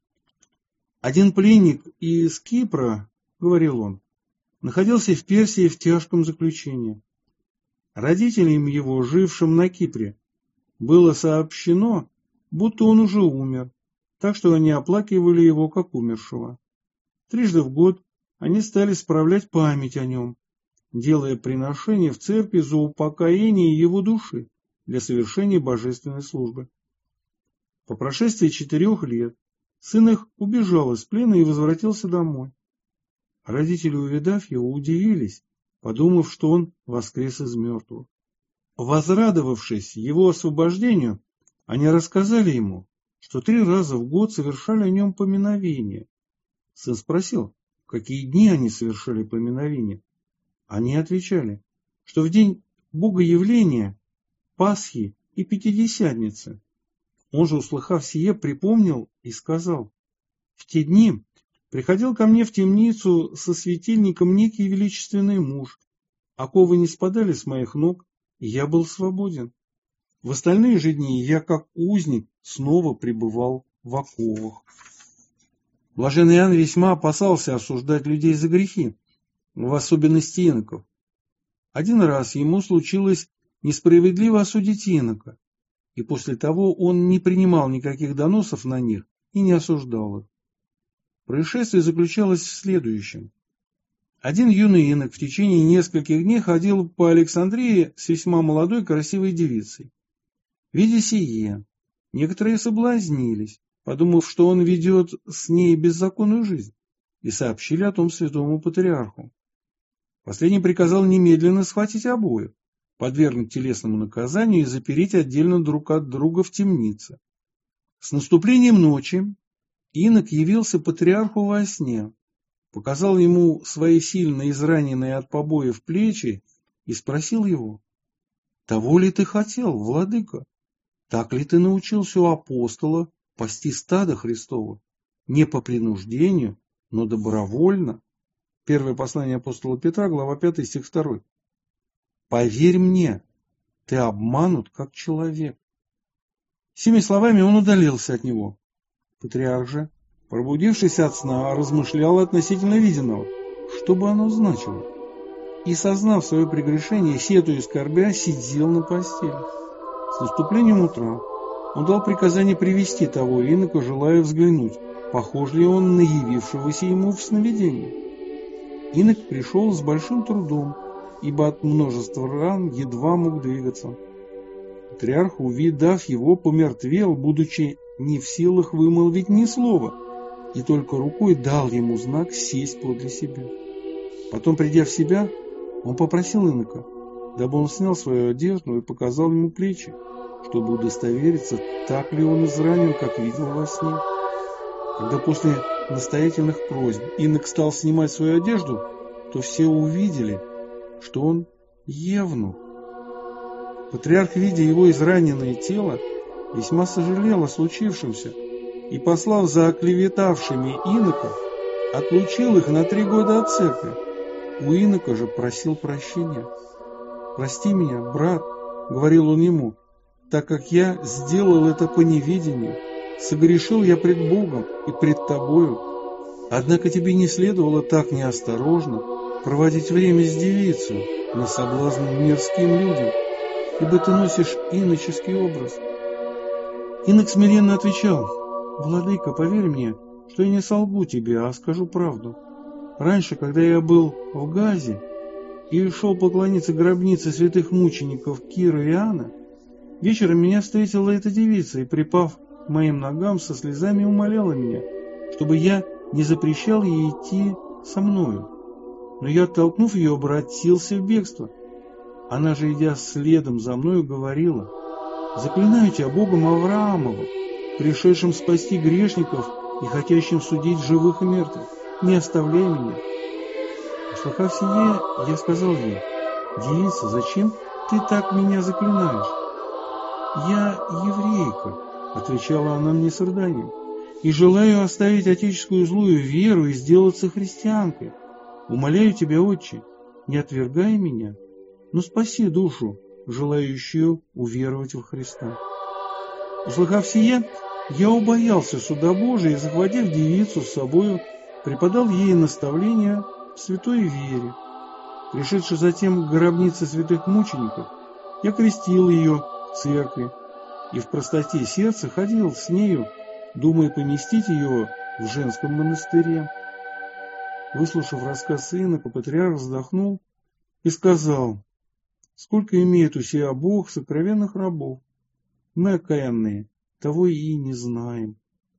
Один пленник из Кипра, говорил он, находился в Персии в тяжком заключении. Родителям его, жившим на Кипре, было сообщено, будто он уже умер, так что они оплакивали его как умершего. Трижды в год они стали справлять память о нем, делая приношения в церкви за упокоение его души для совершения божественной службы. По прошествии четырех лет сын их убежал из плена и возвратился домой. Родители, увидав его, удивились, подумав, что он воскрес из мертвых. Возрадовавшись его освобождению, они рассказали ему, что три раза в год совершали о нем поминовение. Сын спросил, в какие дни они совершали поминовение. Они отвечали, что в день Богоявления, Пасхи и Пятидесятницы. Он же, услыхав сие, припомнил и сказал: «В те дни приходил ко мне в темницу со светильником некий величественный муж, оковы не спадали с моих ног, и я был свободен. В остальные же дни я, как узник, снова пребывал в оковах». Блаженный Иоанн весьма опасался осуждать людей за грехи, в особенности иноков. Один раз ему случилось несправедливо осудить инока, и после того он не принимал никаких доносов на них и не осуждал их. Происшествие заключалось в следующем. Один юный инок в течение нескольких дней ходил по Александрии с весьма молодой красивой девицей. Видя сие, некоторые соблазнились, подумав, что он ведет с ней беззаконную жизнь, и сообщили о том святому патриарху. Последний приказал немедленно схватить обоих, подвергнуть телесному наказанию и запереть отдельно друг от друга в темнице. С наступлением ночи инок явился патриарху во сне, показал ему свои сильно израненные от побоев плечи и спросил его: «Того ли ты хотел, владыка? Так ли ты научился у апостола пасти стадо Христово, не по принуждению, но добровольно?» Первое послание апостола Петра, глава пятая, стих второй. «Поверь мне, ты обманут, как человек». Сими словами он удалился от него. Патриарх же, пробудившись от сна, размышлял относительно виденного, что бы оно значило. И, сознав свое прегрешение, сетуя и скорбя, сидел на постели. С наступлением утра он дал приказание привести того инока, желая взглянуть, похож ли он на явившегося ему в сновидении. Инок пришел с большим трудом, ибо от множества ран едва мог двигаться. Патриарх, увидав его, помертвел, будучи не в силах вымолвить ни слова, и только рукой дал ему знак сесть подле себя. Потом, придя в себя, он попросил инока, дабы он снял свою одежду и показал ему плечи, чтобы удостовериться, так ли он изранен, как видел во сне. Когда после настоятельных просьб инок стал снимать свою одежду, то все увидели, что он евнух. Патриарх, видя его израненное тело, весьма сожалел о случившемся и, послав за оклеветавшими инока, отлучил их на три года от церкви. У инока же просил прощения. «Прости меня, брат», — говорил он ему, — «так как я сделал это по неведению, согрешил я пред Богом и пред тобою. Однако тебе не следовало так неосторожно проводить время с девицей на соблазн мирским людям, ибо ты носишь иноческий образ». Инок смиренно отвечал: «Владыка, поверь мне, что я не солгу тебе, а скажу правду. Раньше, когда я был в Газе и шел поклониться гробнице святых мучеников Кира и Иоанна, вечером меня встретила эта девица и, припав к моим ногам, со слезами умоляла меня, чтобы я не запрещал ей идти со мною. Но я, оттолкнув ее, обратился в бегство. Она же, идя следом за мною, говорила: «Заклинаю тебя Богом Авраамовым, пришедшим спасти грешников и хотящим судить живых и мертвых, не оставляй меня». Услыхав сие, я сказал ей: «Девица, зачем ты так меня заклинаешь?» «Я еврейка», — отвечала она мне с рыданием, «и желаю оставить отеческую злую веру и сделаться христианкой. Умоляю тебя, Отче, не отвергай меня, но спаси душу, желающую уверовать во Христа». Услыхав сие, я убоялся суда Божия и, захватив девицу с собою, преподал ей наставления в святой вере. Пришедши затем к гробнице святых мучеников, я крестил ее в церкви и в простоте сердца ходил с нею, думая поместить ее в женском монастыре. Выслушав рассказ инока, патриарх вздохнул и сказал: «Сколько имеет у себя Бог сокровенных рабов, мы, окаянные, того и не знаем».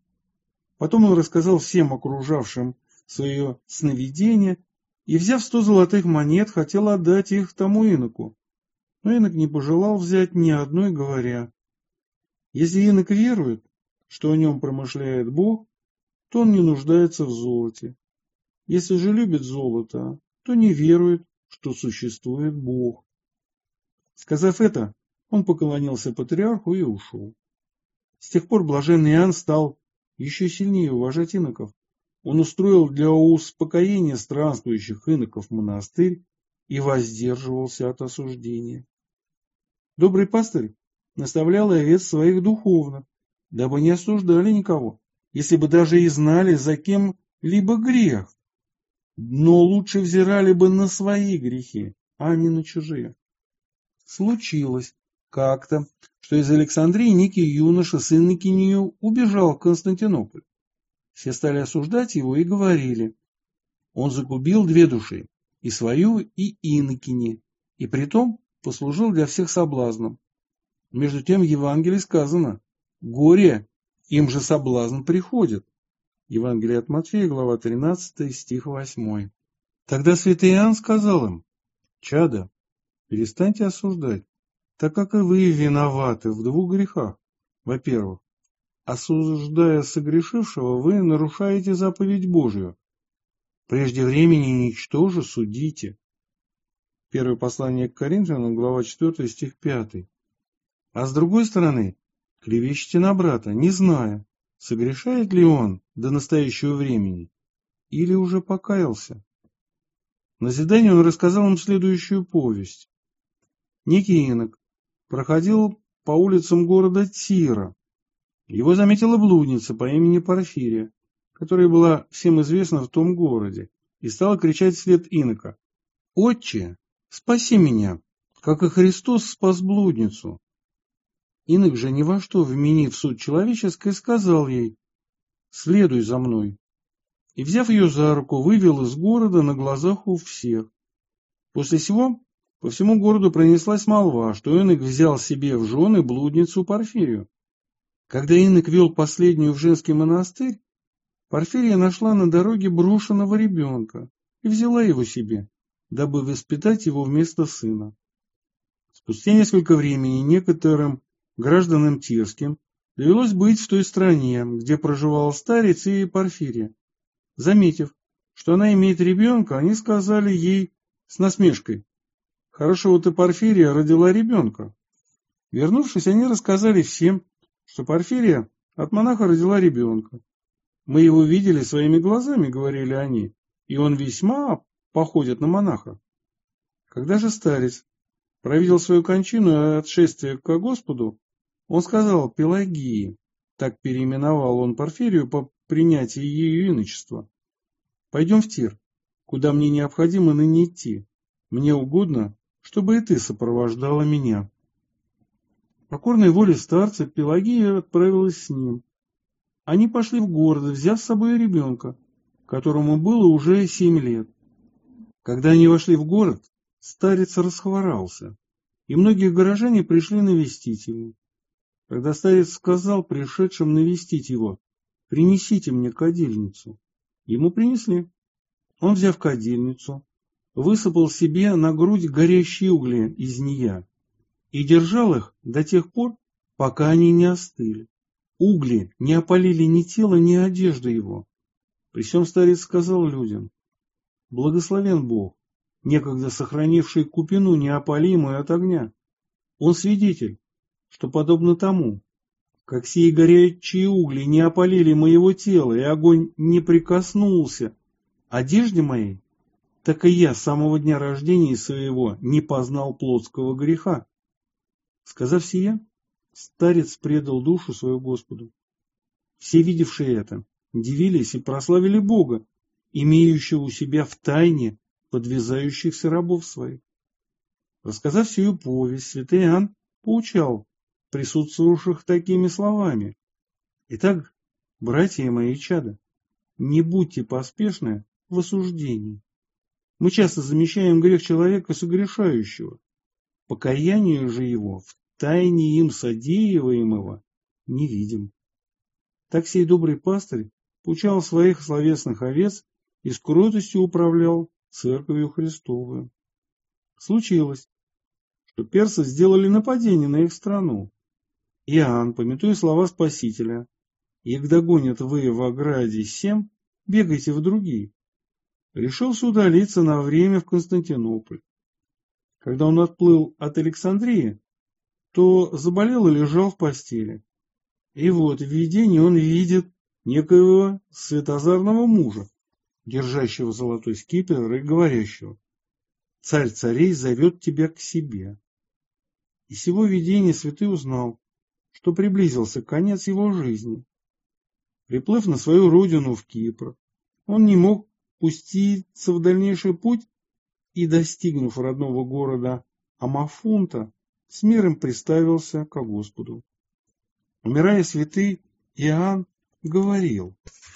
Потом он рассказал всем окружавшим свое сновидение и, взяв сто золотых монет, хотел отдать их тому иноку. Но инок не пожелал взять ни одной, говоря: «Если инок верует, что о нем промышляет Бог, то он не нуждается в золоте. Если же любит золото, то не верует, что существует Бог». Сказав это, он поклонился патриарху и ушел. С тех пор блаженный Иоанн стал еще сильнее уважать иноков. Он устроил для успокоения странствующих иноков монастырь и воздерживался от осуждения. Добрый пастырь наставлял овец своих духовно, дабы не осуждали никого, если бы даже и знали за кем-либо грех, но лучше взирали бы на свои грехи, а не на чужие. Случилось как-то, что из Александрии некий юноша с инокинью убежал в Константинополь. Все стали осуждать его и говорили: он загубил две души, и свою, и инокини, и притом послужил для всех соблазном. Между тем в Евангелии сказано: горе, им же соблазн приходит. Евангелие от Матфея, глава тринадцатая, стих восьмой. Тогда святый Иоанн сказал им: «Чада, перестаньте осуждать, так как и вы виноваты в двух грехах. Во-первых, осуждая согрешившего, вы нарушаете заповедь Божию. Прежде времени ничтоже судите». Первое послание к Коринфянам, глава четвёртая, стих пятый. А с другой стороны, клевещете на брата, не зная, согрешает ли он до настоящего времени или уже покаялся. В назидание он рассказал им следующую повесть. Некий инок проходил по улицам города Тира. Его заметила блудница по имени Порфирия, которая была всем известна в том городе, и стала кричать вслед инока: «Отче, спаси меня, как и Христос спас блудницу». Инок же, ни во что вменив суть человеческое, сказал ей: «Следуй за мной». И, взяв ее за руку, вывел из города на глазах у всех. После сего по всему городу пронеслась молва, что инок взял себе в жены блудницу Порфирию. Когда инок вел последнюю в женский монастырь, Порфирия нашла на дороге брошенного ребенка и взяла его себе, дабы воспитать его вместо сына. Спустя несколько времени некоторым гражданам Тирским довелось быть в той стране, где проживал старец и Порфирия. Заметив, что она имеет ребенка, они сказали ей с насмешкой: «Хорошего ты, Порфирия, родила ребенка. Вернувшись, они рассказали всем, что Порфирия от монаха родила ребенка. «Мы его видели своими глазами», — говорили они, — «и он весьма походит на монаха». Когда же старец провидел свою кончину и отшествие ко Господу, он сказал Пелагии, так переименовал он Порфирию по принятии ею иночества: «Пойдем в Тир, куда мне необходимо ныне идти. Мне угодно, чтобы и ты сопровождала меня». Покорной воле старца Пелагия отправилась с ним. Они пошли в город, взяв с собой ребенка, которому было уже семь лет. Когда они вошли в город, старец расхворался, и многие горожане пришли навестить его. Когда старец сказал пришедшим навестить его: «Принесите мне кадильницу», ему принесли. Он, взяв кадильницу, высыпал себе на грудь горящие угли из нея и держал их до тех пор, пока они не остыли. Угли не опалили ни тело, ни одежды его. При сем старец сказал людям: «Благословен Бог, некогда сохранивший купину неопалимую от огня. Он свидетель, что подобно тому, как сии горячие угли не опалили моего тела, и огонь не прикоснулся одежде моей, так и я с самого дня рождения своего не познал плотского греха». Сказав сие, старец предал душу свою Господу. Все, видевшие это, дивились и прославили Бога, имеющего у себя в тайне подвязающихся рабов своих. Рассказав сию повесть, святый Иоанн поучал присутствовавших такими словами: «Итак, братья мои и чада, не будьте поспешны в осуждении. Мы часто замечаем грех человека согрешающего, покаяние же его в тайне им содеиваемого не видим». Так сей добрый пастырь поучал своих словесных овец и с кротостью управлял церковью Христовую. Случилось, что персы сделали нападение на их страну. Иоанн, памятуя слова Спасителя: «Ек догонят вы в ограде сем, бегайте в другие», решился удалиться на время в Константинополь. Когда он отплыл от Александрии, то заболел и лежал в постели. И вот в видении он видит некоего светозарного мужа, держащего золотой скипетр и говорящего: «Царь царей зовет тебя к себе». Из сего видения святый узнал, что приблизился конец его жизни. Приплыв на свою родину в Кипр, он не мог пуститься в дальнейший путь и, достигнув родного города Амафунта, с миром приставился ко Господу. Умирая, святый Иоанн говорил: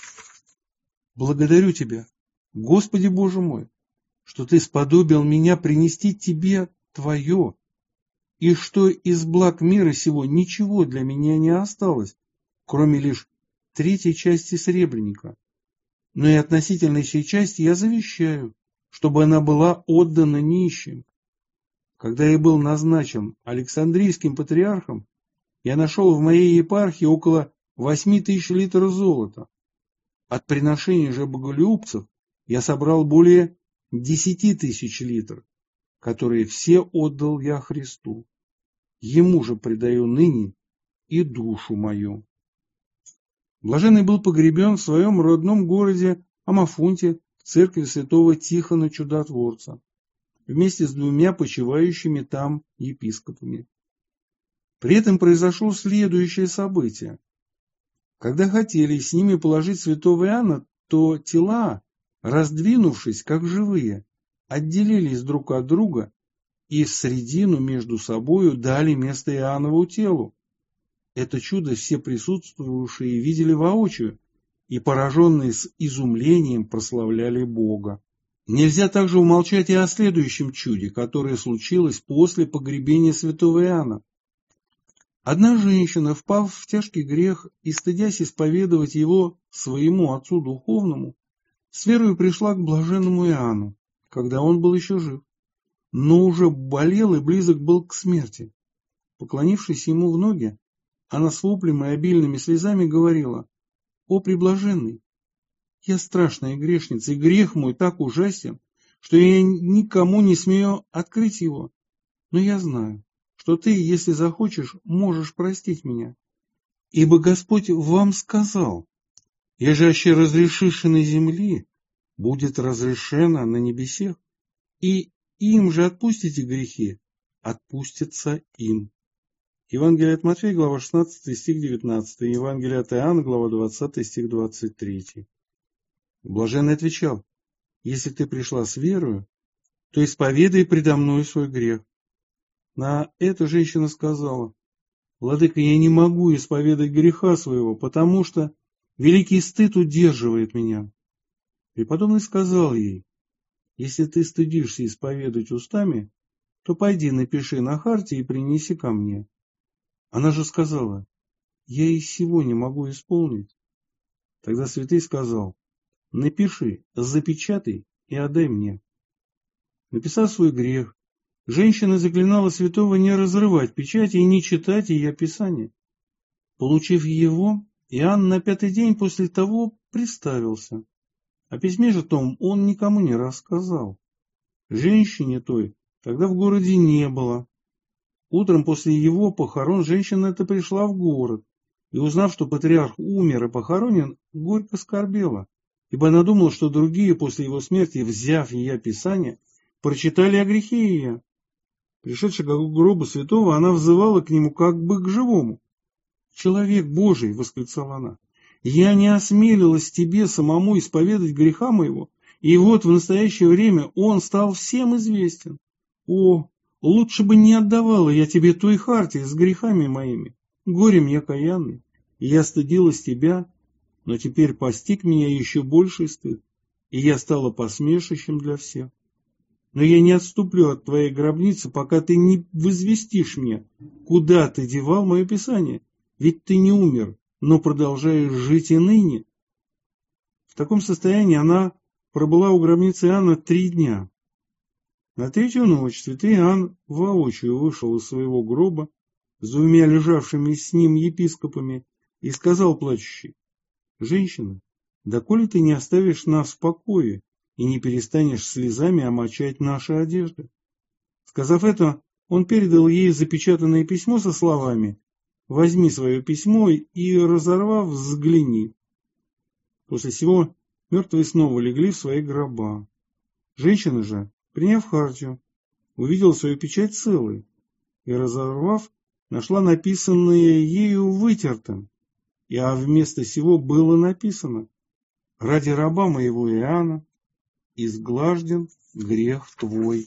«Благодарю Тебя, Господи Боже мой, что Ты сподобил меня принести Тебе Твое, и что из благ мира сего ничего для меня не осталось, кроме лишь третьей части сребреника. Но и относительно сей части я завещаю, чтобы она была отдана нищим. Когда я был назначен Александрийским патриархом, я нашел в моей епархии около восьми тысяч литров золота. От приношений же боголюбцев я собрал более десяти тысяч литров, которые все отдал я Христу. Ему же предаю ныне и душу мою». Блаженный был погребен в своем родном городе Амафунте в церкви святого Тихона Чудотворца, вместе с двумя почивающими там епископами. При этом произошло следующее событие. Когда хотели с ними положить святого Иоанна, то тела, раздвинувшись, как живые, отделились друг от друга и в средину между собою дали место Иоаннову телу. Это чудо все присутствовавшие видели воочию и, пораженные с изумлением, прославляли Бога. Нельзя также умолчать и о следующем чуде, которое случилось после погребения святого Иоанна. Одна женщина, впав в тяжкий грех и стыдясь исповедовать его своему отцу духовному, с верою пришла к блаженному Иоанну, когда он был еще жив, но уже болел и близок был к смерти. Поклонившись ему в ноги, она с воплем и обильными слезами говорила: «О, преблаженный, я страшная грешница, и грех мой так ужасен, что я никому не смею открыть его. Но я знаю, что ты, если захочешь, можешь простить меня. Ибо Господь вам сказал, ежаще разрешишь на земли, будет разрешено на небесех, и им же отпустите грехи, отпустятся им. Евангелие от Матфея, глава шестнадцатая, стих девятнадцатый, Евангелие от Иоанна, глава двадцатая, стих двадцать третий. Блаженный отвечал, если ты пришла с верою, то исповедай предо мной свой грех. На это женщина сказала, владыка, я не могу исповедать греха своего, потому что великий стыд удерживает меня. Преподобный сказал ей, если ты стыдишься исповедать устами, то пойди напиши на харте и принеси ко мне. Она же сказала, я и сего не могу исполнить. Тогда святый сказал, напиши, запечатай и отдай мне. Написав свой грех, женщина заклинала святого не разрывать печати и не читать ее писание. Получив его, Иоанн на пятый день после того приставился. О письме же том он никому не рассказал. Женщине той тогда в городе не было. Утром после его похорон женщина эта пришла в город и, узнав, что патриарх умер и похоронен, горько скорбела, ибо она думала, что другие после его смерти, взяв ее писание, прочитали о грехе ее. Пришедши к гробу святого, она взывала к нему как бы к живому. «Человек Божий!» — восклицала она. «Я не осмелилась тебе самому исповедать греха моего, и вот в настоящее время он стал всем известен. О, лучше бы не отдавала я тебе той хартии с грехами моими, горе мне окаянный, и я стыдилась тебя, но теперь постиг меня еще больший стыд, и я стала посмешищем для всех. Но я не отступлю от твоей гробницы, пока ты не возвестишь мне, куда ты девал мое писание, ведь ты не умер, но продолжаешь жить и ныне». В таком состоянии она пробыла у гробницы Иоанна три дня. На третью ночь святый Иоанн воочию вышел из своего гроба с двумя лежавшими с ним епископами и сказал плачущей, «Женщина, доколе ты не оставишь нас в покое и не перестанешь слезами омочать наши одежды?» Сказав это, он передал ей запечатанное письмо со словами «Возьми свое письмо и, разорвав, взгляни». После сего мертвые снова легли в свои гроба. Женщина же, приняв хартию, увидела свою печать целой и, разорвав, нашла написанное ею вытертым, и а вместо сего было написано «Ради раба моего Иоанна изглажден грех твой».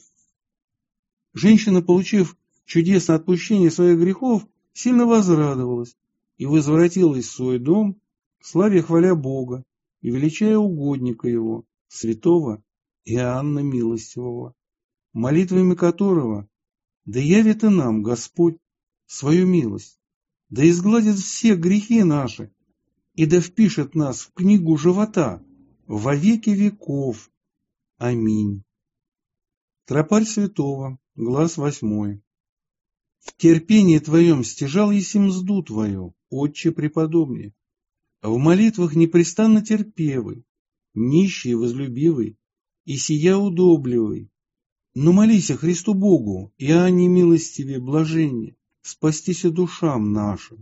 Женщина, получив чудесное отпущение своих грехов, сильно возрадовалась и возвратилась в свой дом, славя хваля Бога и величая угодника его, святого Иоанна Милостивого, молитвами которого да явит и нам Господь свою милость, да изгладит все грехи наши и да впишет нас в книгу живота во веки веков. Аминь. Тропарь святого, глаз восьмой. В терпении твоем стяжал еси мзду твою, отче преподобный, а в молитвах непрестанно терпевый, нищий возлюбивый, и сия удобливый. Но молися Христу Богу, и Иоанне милостиве блаженне, спастися душам нашим.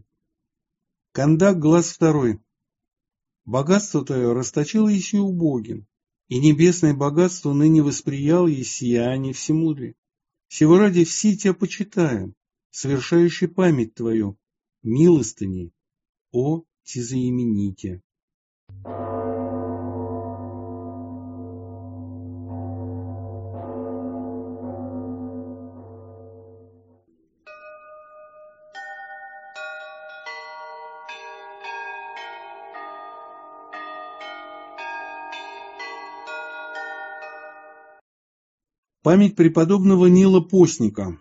Кондак, глаз второй. Богатство твое расточил еси убогим, и небесное богатство ныне восприял еси Иоанне всемудрее. Сего ради все тебя почитаем, совершающий память твою, милостыней, о тезаимените. Память преподобного Нила Постника.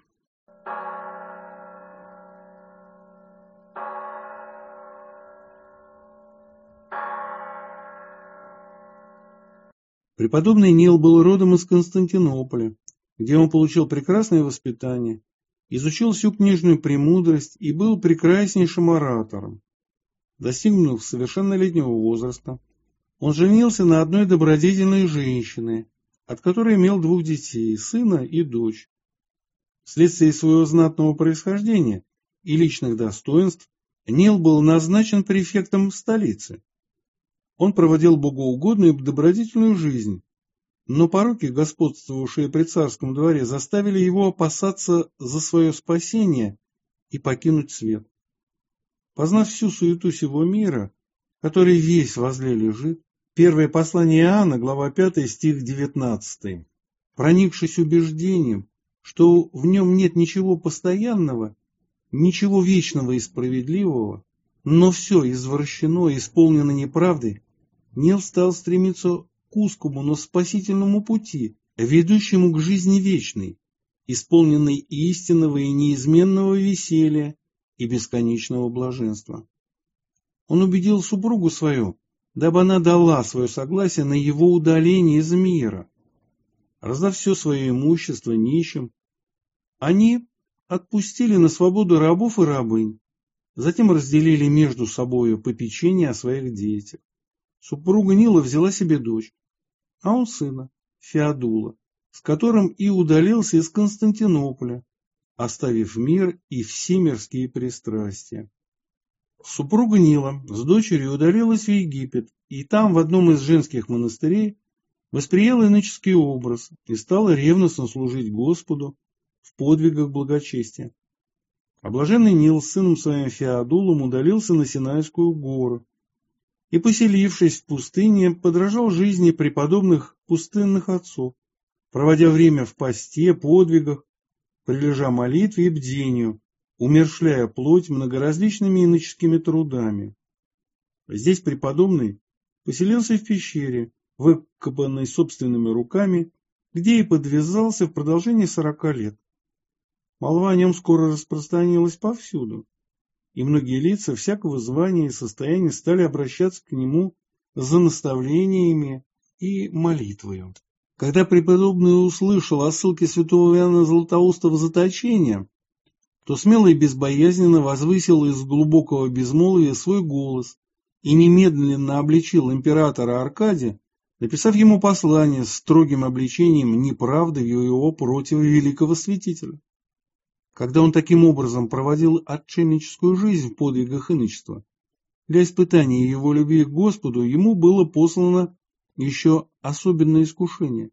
Преподобный Нил был родом из Константинополя, где он получил прекрасное воспитание, изучил всю книжную премудрость и был прекраснейшим оратором. Достигнув совершеннолетнего возраста, он женился на одной добродетельной женщине, от которой имел двух детей, сына и дочь. Вследствие своего знатного происхождения и личных достоинств Нил был назначен префектом столицы. Он проводил богоугодную и добродетельную жизнь, но пороки, господствовавшие при царском дворе, заставили его опасаться за свое спасение и покинуть свет. Познав всю суету сего мира, который весь возле лежит, первое послание Иоанна, глава пятая, стих девятнадцатый, проникшись убеждением, что в нем нет ничего постоянного, ничего вечного и справедливого, но все извращено и исполнено неправдой, Нил стал стремиться к узкому, но спасительному пути, ведущему к жизни вечной, исполненной истинного и неизменного веселья и бесконечного блаженства. Он убедил супругу свою, дабы она дала свое согласие на его удаление из мира. Раздав все свое имущество нищим, они отпустили на свободу рабов и рабынь, затем разделили между собою попечение о своих детях. Супруга Нила взяла себе дочь, а он сына, Феодула, с которым и удалился из Константинополя, оставив мир и все мирские пристрастия. Супруга Нила с дочерью удалилась в Египет, и там в одном из женских монастырей восприяла иноческий образ и стала ревностно служить Господу в подвигах благочестия. А блаженный Нил с сыном своим Феодулом удалился на Синайскую гору и, поселившись в пустыне, подражал жизни преподобных пустынных отцов, проводя время в посте, подвигах, прилежа молитве и бдению, умерщвляя плоть многоразличными иноческими трудами. Здесь преподобный поселился в пещере, выкопанной собственными руками, где и подвязался в продолжении сорока лет. Молва о нем скоро распространилась повсюду, и многие лица всякого звания и состояния стали обращаться к нему за наставлениями и молитвою. Когда преподобный услышал о ссылке святого Иоанна Златоуста в заточение, то смело и безбоязненно возвысил из глубокого безмолвия свой голос и немедленно обличил императора Аркадия, написав ему послание с строгим обличением неправды его против великого святителя. Когда он таким образом проводил отшельническую жизнь в подвигах иночества, для испытания его любви к Господу ему было послано еще особенное искушение.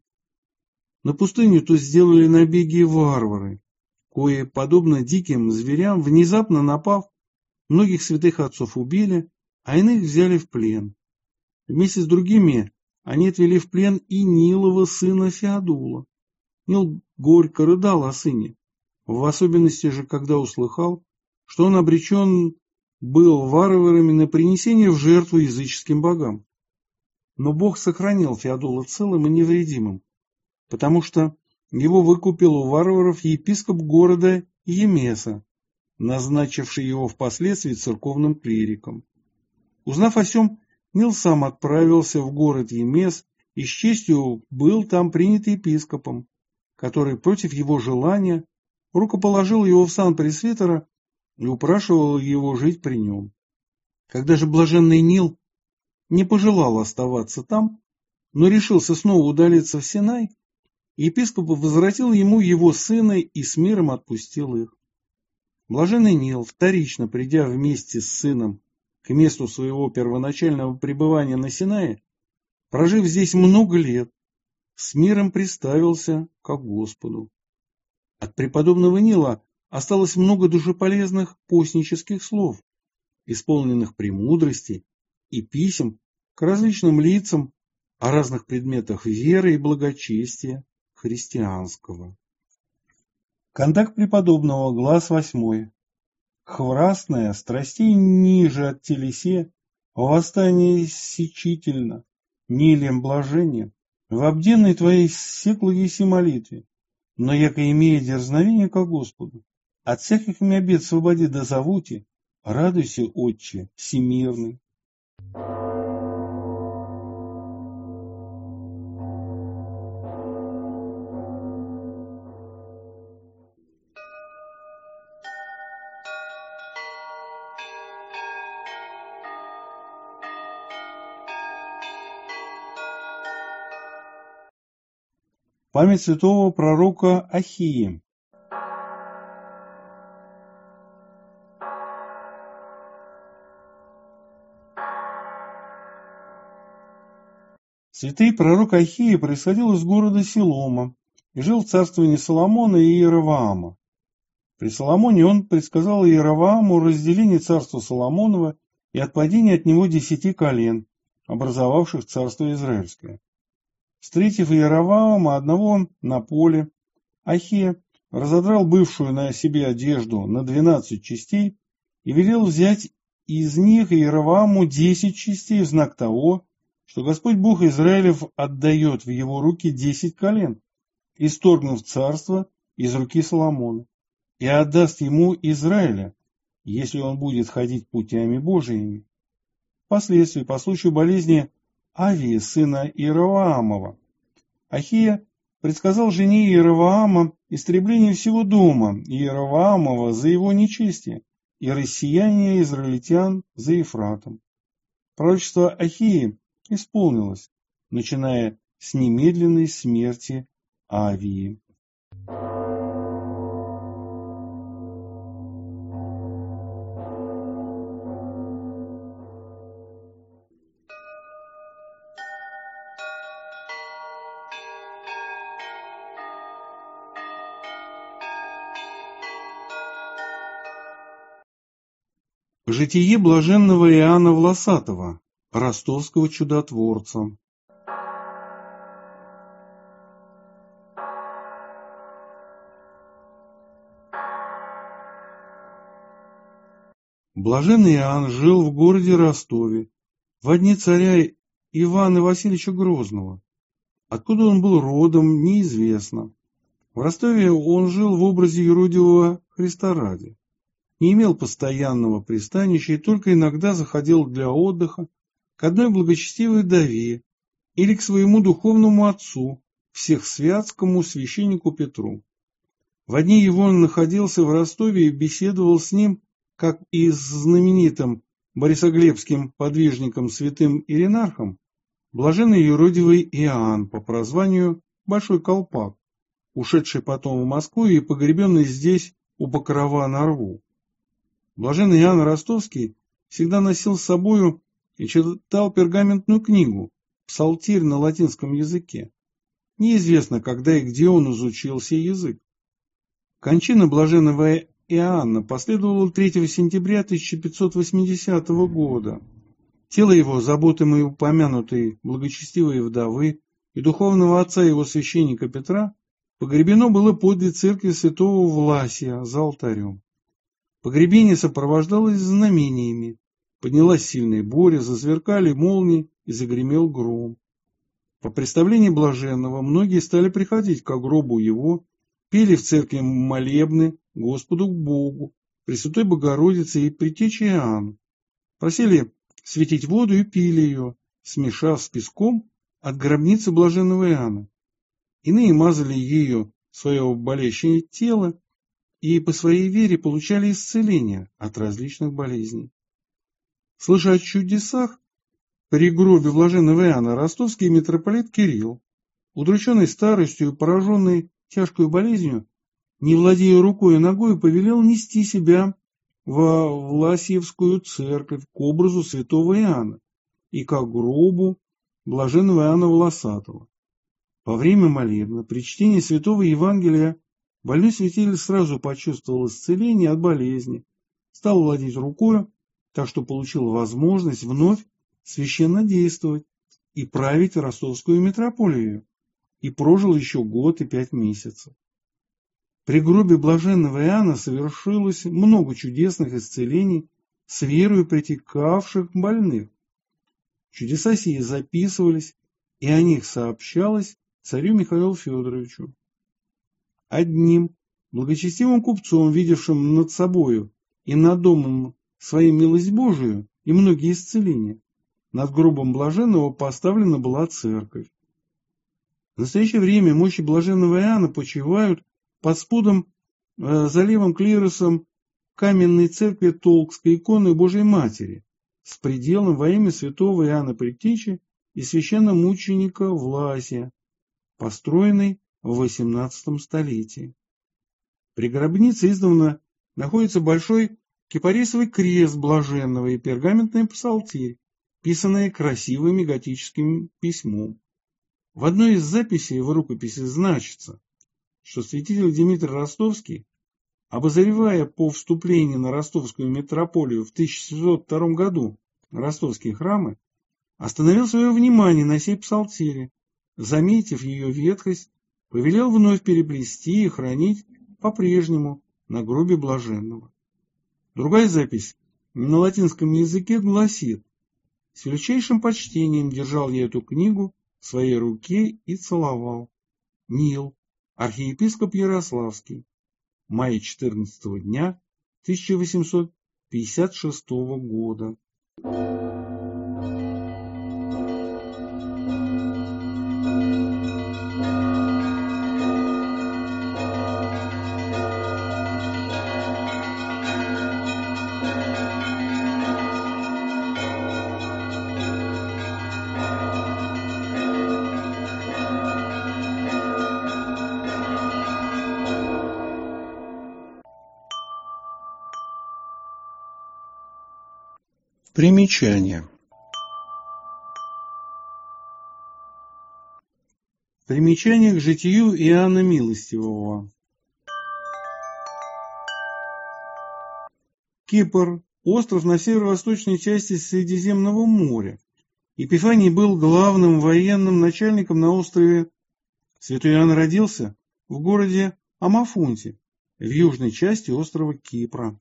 На пустыню то сделали набеги варвары, кои, подобно диким зверям, внезапно напав, многих святых отцов убили, а иных взяли в плен. Вместе с другими они отвели в плен и Нилова сына Феодула. Нил горько рыдал о сыне, в особенности же, когда услыхал, что он обречен был варварами на принесение в жертву языческим богам. Но Бог сохранил Феодула целым и невредимым, потому что его выкупил у варваров епископ города Емеса, назначивший его впоследствии церковным клириком. Узнав о сем, Нил сам отправился в город Емес и с честью был там принят епископом, который против его желания рукоположил его в сан пресвитера и упрашивал его жить при нем. Когда же блаженный Нил не пожелал оставаться там, но решился снова удалиться в Синай, епископ возвратил ему его сына и с миром отпустил их. Блаженный Нил, вторично придя вместе с сыном к месту своего первоначального пребывания на Синае, прожив здесь много лет, с миром приставился ко Господу. От преподобного Нила осталось много душеполезных постнических слов, исполненных премудрости и писем к различным лицам о разных предметах веры и благочестия христианского. Контакт преподобного, глаз восьмой. Хврастная, страстей ниже от телесе, восстание сечительно, нелем блажение, в обденной твоей секлой еси молитве, но яко имея дерзновение ко Господу, от всяких мне обет свободи да зовути, радуйся, Отче всемирный. Память святого пророка Ахии. Святый пророк Ахия происходил из города Силома и жил в царствовании Соломона и Иеровоама. При Соломоне он предсказал Иеровоаму разделение царства Соломонова и отпадение от него десяти колен, образовавших царство Израильское. Встретив Иеровоама одного на поле, Ахия разодрал бывшую на себе одежду на двенадцать частей и велел взять из них Иеровоаму десять частей в знак того, что Господь Бог Израилев отдает в его руки десять колен, исторгнув царство из руки Соломона, и отдаст ему Израиля, если он будет ходить путями Божиими. Впоследствии, по случаю болезни Авии, сына Иеровоамова, Ахия предсказал жене Иеровоама истребление всего дома Иеровоамова за его нечестие и рассеяние израильтян за Ефратом. Пророчество Ахии исполнилось, начиная с немедленной смерти Авии. Житие блаженного Иоанна Власатого, ростовского чудотворца. Блаженный Иоанн жил в городе Ростове, во дни царя Ивана Васильевича Грозного. Откуда он был родом, неизвестно. В Ростове он жил в образе юродивого Христа ради. Не имел постоянного пристанища и только иногда заходил для отдыха к одной благочестивой вдове или к своему духовному отцу, всехсвятскому священнику Петру. В дни его он находился в Ростове и беседовал с ним, как и с знаменитым борисоглебским подвижником святым Иринархом, блаженный юродивый Иоанн по прозванию Большой Колпак, ушедший потом в Москву и погребенный здесь у Покрова на Рву. Блаженный Иоанн Ростовский всегда носил с собою и читал пергаментную книгу, псалтирь на латинском языке. Неизвестно, когда и где он изучил сей язык. Кончина блаженного Иоанна последовала третьего сентября тысяча пятьсот восьмидесятого года. Тело его, заботами упомянутой благочестивой вдовы и духовного отца его священника Петра, погребено было подле церкви святого Власия за алтарем. Погребение сопровождалось знамениями. Поднялась сильная буря, засверкали молнии и загремел гром. По представлению блаженного многие стали приходить к гробу его, пели в церкви молебны Господу Богу, Пресвятой Богородице и Предтече Иоанну. Просили светить воду и пили ее, смешав с песком от гробницы блаженного Иоанна. Иные мазали ею свое болящее тело, и по своей вере получали исцеление от различных болезней. Слыша о чудесах при гробе блаженного Иоанна, ростовский митрополит Кирилл, удрученный старостью и пораженный тяжкой болезнью, не владея рукой и ногой, повелел нести себя во Власьевскую церковь к образу святого Иоанна и к гробу блаженного Иоанна Власатого. Во время молебна, при чтении святого Евангелия, больной святитель сразу почувствовал исцеление от болезни, стал владеть рукой, так что получил возможность вновь священно действовать и править ростовскую митрополию, и прожил еще год и пять месяцев. При гробе блаженного Иоанна совершилось много чудесных исцелений с верою притекавших больных. Чудеса сии записывались, и о них сообщалось царю Михаилу Федоровичу. Одним благочестивым купцом, видевшим над собою и над домом свою милость Божию и многие исцеления, над гробом блаженного поставлена была церковь. В настоящее время мощи блаженного Иоанна почивают под спудом э, за левым клиросом каменной церкви Толкской иконы Божией Матери с пределом во имя святого Иоанна Предтечи и священномученика Власия, построенной в восемнадцатом столетии. При гробнице издавна находится большой кипарисовый крест блаженного и пергаментный псалтирь, писанные красивым готическим письмом. В одной из записей в рукописи значится, что святитель Дмитрий Ростовский, обозревая по вступлению на ростовскую митрополию в тысяча семьсот втором году ростовские храмы, остановил свое внимание на сей псалтире, заметив ее ветхость, повелел вновь переплести и хранить по-прежнему на гробе блаженного. Другая запись на латинском языке гласит: «С величайшим почтением держал я эту книгу в своей руке и целовал. Нил, архиепископ Ярославский, мая четырнадцатого дня тысяча восемьсот пятьдесят шестого года». Примечание. Примечание к житию Иоанна Милостивого. Кипр – остров на северо-восточной части Средиземного моря. Епифаний был главным военным начальником на острове. Святой Иоанн родился в городе Амафунте, в южной части острова Кипра.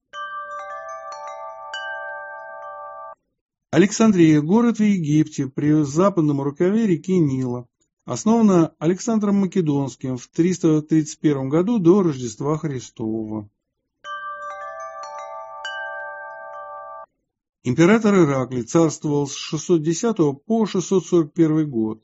Александрия – город в Египте, при западном рукаве реки Нила. Основана Александром Македонским в триста тридцать первом году до Рождества Христова. Император Ираклий царствовал с шестьсот десятого по шестьсот сорок первый год.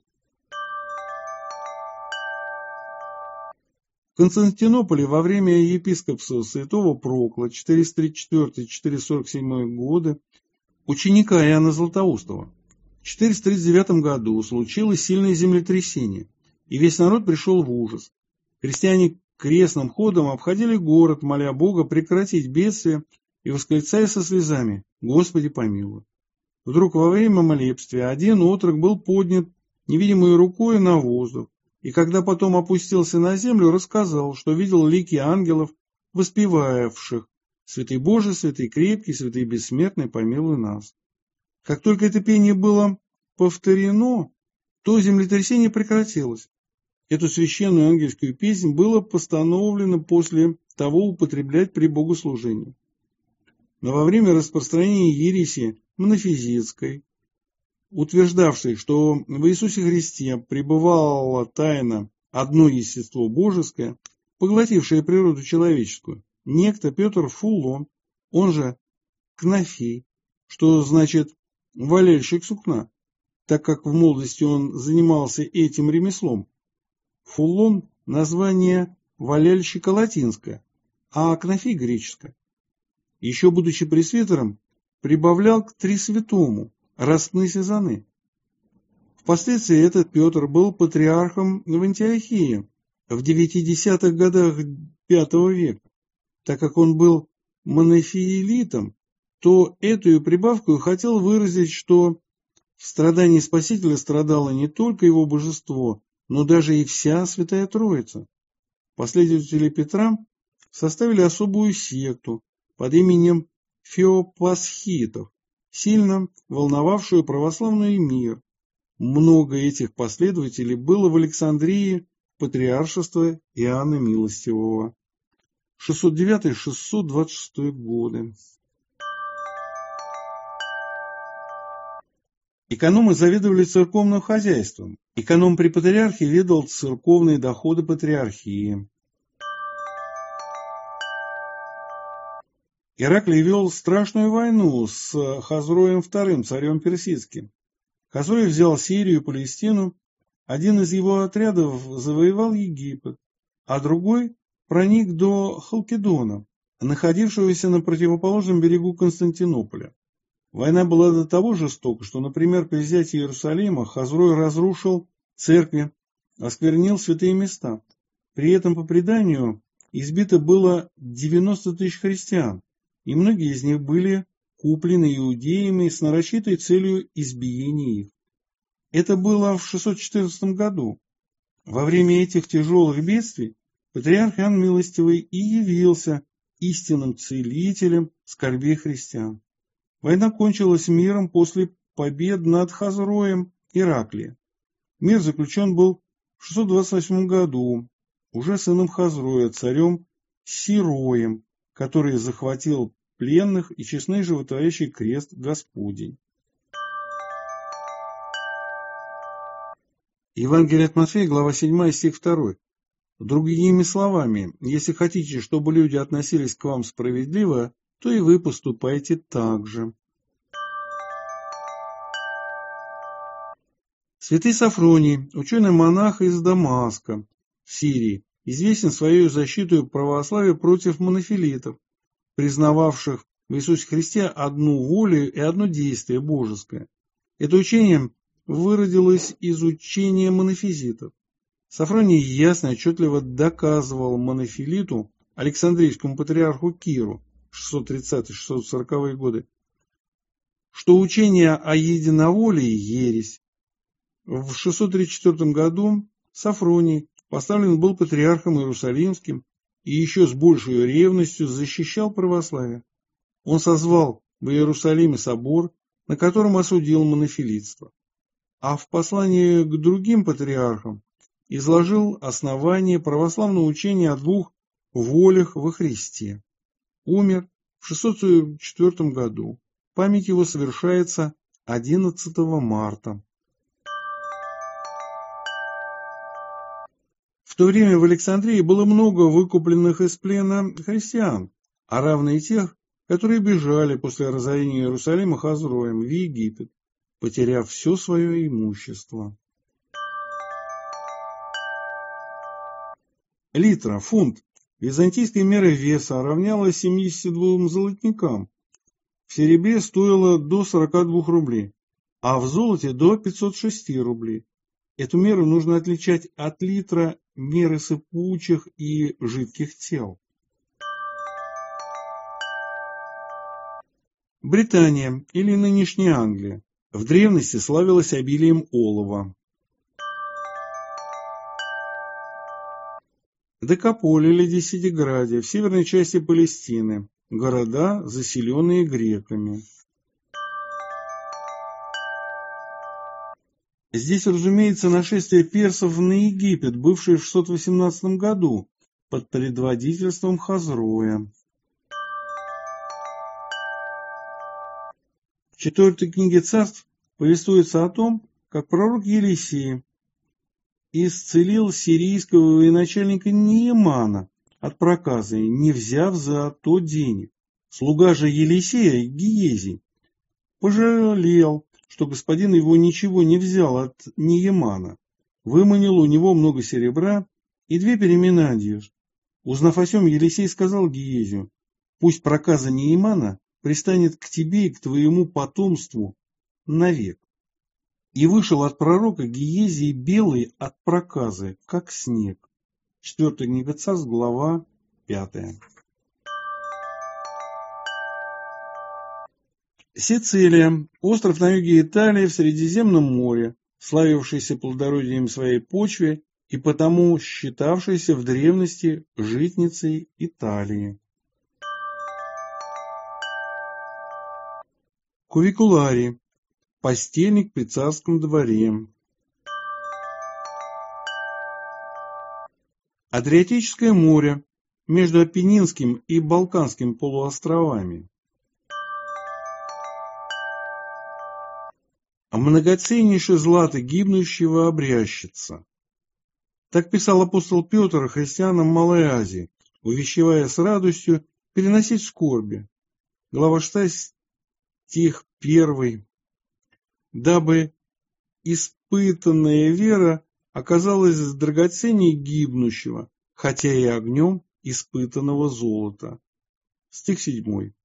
В Константинополе во время епископства святого Прокла четыреста тридцать четвёртый — четыреста сорок седьмой годы ученика Иоанна Златоустова в четыреста тридцать девятом году случилось сильное землетрясение, и весь народ пришел в ужас. Христиане крестным ходом обходили город, моля Бога прекратить бедствие и восклицая со слезами: «Господи помилуй». Вдруг во время молебствия один отрок был поднят невидимой рукой на воздух, и когда потом опустился на землю, рассказал, что видел лики ангелов, воспевавших: «Святый Боже, святый крепкий, святый бессмертный, помилуй нас». Как только это пение было повторено, то землетрясение прекратилось. Эту священную ангельскую песнь было постановлено после того употреблять при богослужении. Но во время распространения ереси монофизитской, утверждавшей, что в Иисусе Христе пребывала тайна одно естество божеское, поглотившее природу человеческую, некто Петр Фуллон, он же Кнафей, что значит валяльщик сукна, так как в молодости он занимался этим ремеслом. Фуллон – название валяльщика латинское, а Кнафей – греческое. Еще будучи пресвитером, прибавлял к Тресвятому ростны сезоны. Впоследствии этот Петр был патриархом в Антиохии в девятидесятых годах пятого века. Так как он был монофиелитом, то эту прибавку хотел выразить, что в страдании Спасителя страдало не только его божество, но даже и вся Святая Троица. Последователи Петра составили особую секту под именем Феопасхитов, сильно волновавшую православный мир. Много этих последователей было в Александрии патриаршества Иоанна Милостивого. шестьсот девятый — шестьсот двадцать шестой годы. Экономы заведовали церковным хозяйством. Эконом при патриархе ведал церковные доходы патриархии. Ираклий вел страшную войну с Хазроем вторым, царем персидским. Хазрой взял Сирию и Палестину, один из его отрядов завоевал Египет, а другой проник до Халкидона, находившегося на противоположном берегу Константинополя. Война была до того жестока, что, например, при взятии Иерусалима Хазрой разрушил церкви, осквернил святые места. При этом, по преданию, избито было девяносто тысяч христиан, и многие из них были куплены иудеями с нарочитой целью избиения их. Это было в шестьсот четырнадцатом году. Во время этих тяжелых бедствий патриарх Иоанн Милостивый и явился истинным целителем скорбей христиан. Война кончилась миром после побед над Хазроем Ираклия. Мир заключен был в шестьсот двадцать восьмом году, уже сыном Хазроя, царем Сироем, который захватил пленных и честный животворящий крест Господень. Евангелие от Матфея, глава седьмая, стих второй. Другими словами, если хотите, чтобы люди относились к вам справедливо, то и вы поступайте так же. Святый Сафроний, ученый-монах из Дамаска, в Сирии, известен своей защитой православия против монофилитов, признававших в Иисусе Христе одну волю и одно действие божеское. Это учение выродилось из учения монофизитов. Сафроний ясно и отчетливо доказывал монофилиту, Александрийскому патриарху Киру, шестьсот тридцатые — шестьсот сороковые годы, что учение о единоволии – ересь. В шестьсот тридцать четвёртом году Сафроний поставлен был патриархом Иерусалимским и еще с большей ревностью защищал православие. Он созвал в Иерусалиме собор, на котором осудил монофилитство, а в послании к другим патриархам изложил основание православного учения о двух волях во Христе. Умер в шестьсот сорок четвёртом году. Память его совершается одиннадцатого марта. В то время в Александрии было много выкупленных из плена христиан, а равно и тех, которые бежали после разорения Иерусалима Хазроем в Египет, потеряв все свое имущество. Литра, фунт, византийской меры веса равнялась семидесяти двум золотникам. В серебре стоило до сорока двух рублей, а в золоте до пятисот шести рублей. Эту меру нужно отличать от литра меры сыпучих и жидких тел. Британия или нынешняя Англия в древности славилась обилием олова. Декаполь или Десятиградие в северной части Палестины, города, заселенные греками. Здесь, разумеется, нашествие персов на Египет, бывшее в шестьсот восемнадцатом году под предводительством Хазроя. В четвертой книге Царств повествуется о том, как пророк Елисей исцелил сирийского военачальника Неемана от проказы, не взяв за то денег. Слуга же Елисея, Гиези, пожалел, что господин его ничего не взял от Неемана, выманил у него много серебра и две перемены одежд. Узнав о сем, Елисей сказал Гиезию: пусть проказа Неемана пристанет к тебе и к твоему потомству навек. И вышел от пророка Гиезий белый от проказы, как снег. Четвертая книга Царств, глава пятая. Сицилия, остров на юге Италии в Средиземном море, славившийся плодородием своей почвы и потому считавшийся в древности житницей Италии. Кувикуларий, постельник при царском дворе. Адриатическое море между Апеннинским и Балканским полуостровами. Многоценнейший злато гибнущего обрящется. Так писал апостол Петр христианам Малой Азии, увещевая с радостью переносить скорби. Глава шестая, стих первый. Дабы испытанная вера оказалась драгоценней гибнущего, хотя и огнем испытанного золота. Стих седьмой.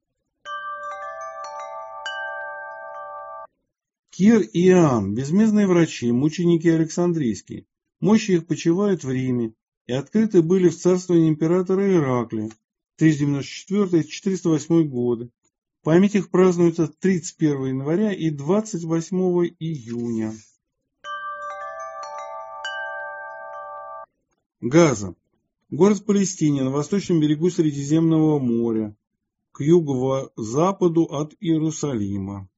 Кир и Иоанн, безмездные врачи, мученики Александрийские, мощи их почивают в Риме и открыты были в царствовании императора Ираклия триста девяносто четвёртый — четыреста восьмой годы. Память их празднуется тридцать первого января и двадцать восьмого июня. Газа. Город в Палестине, на восточном берегу Средиземного моря, к юго-западу от Иерусалима.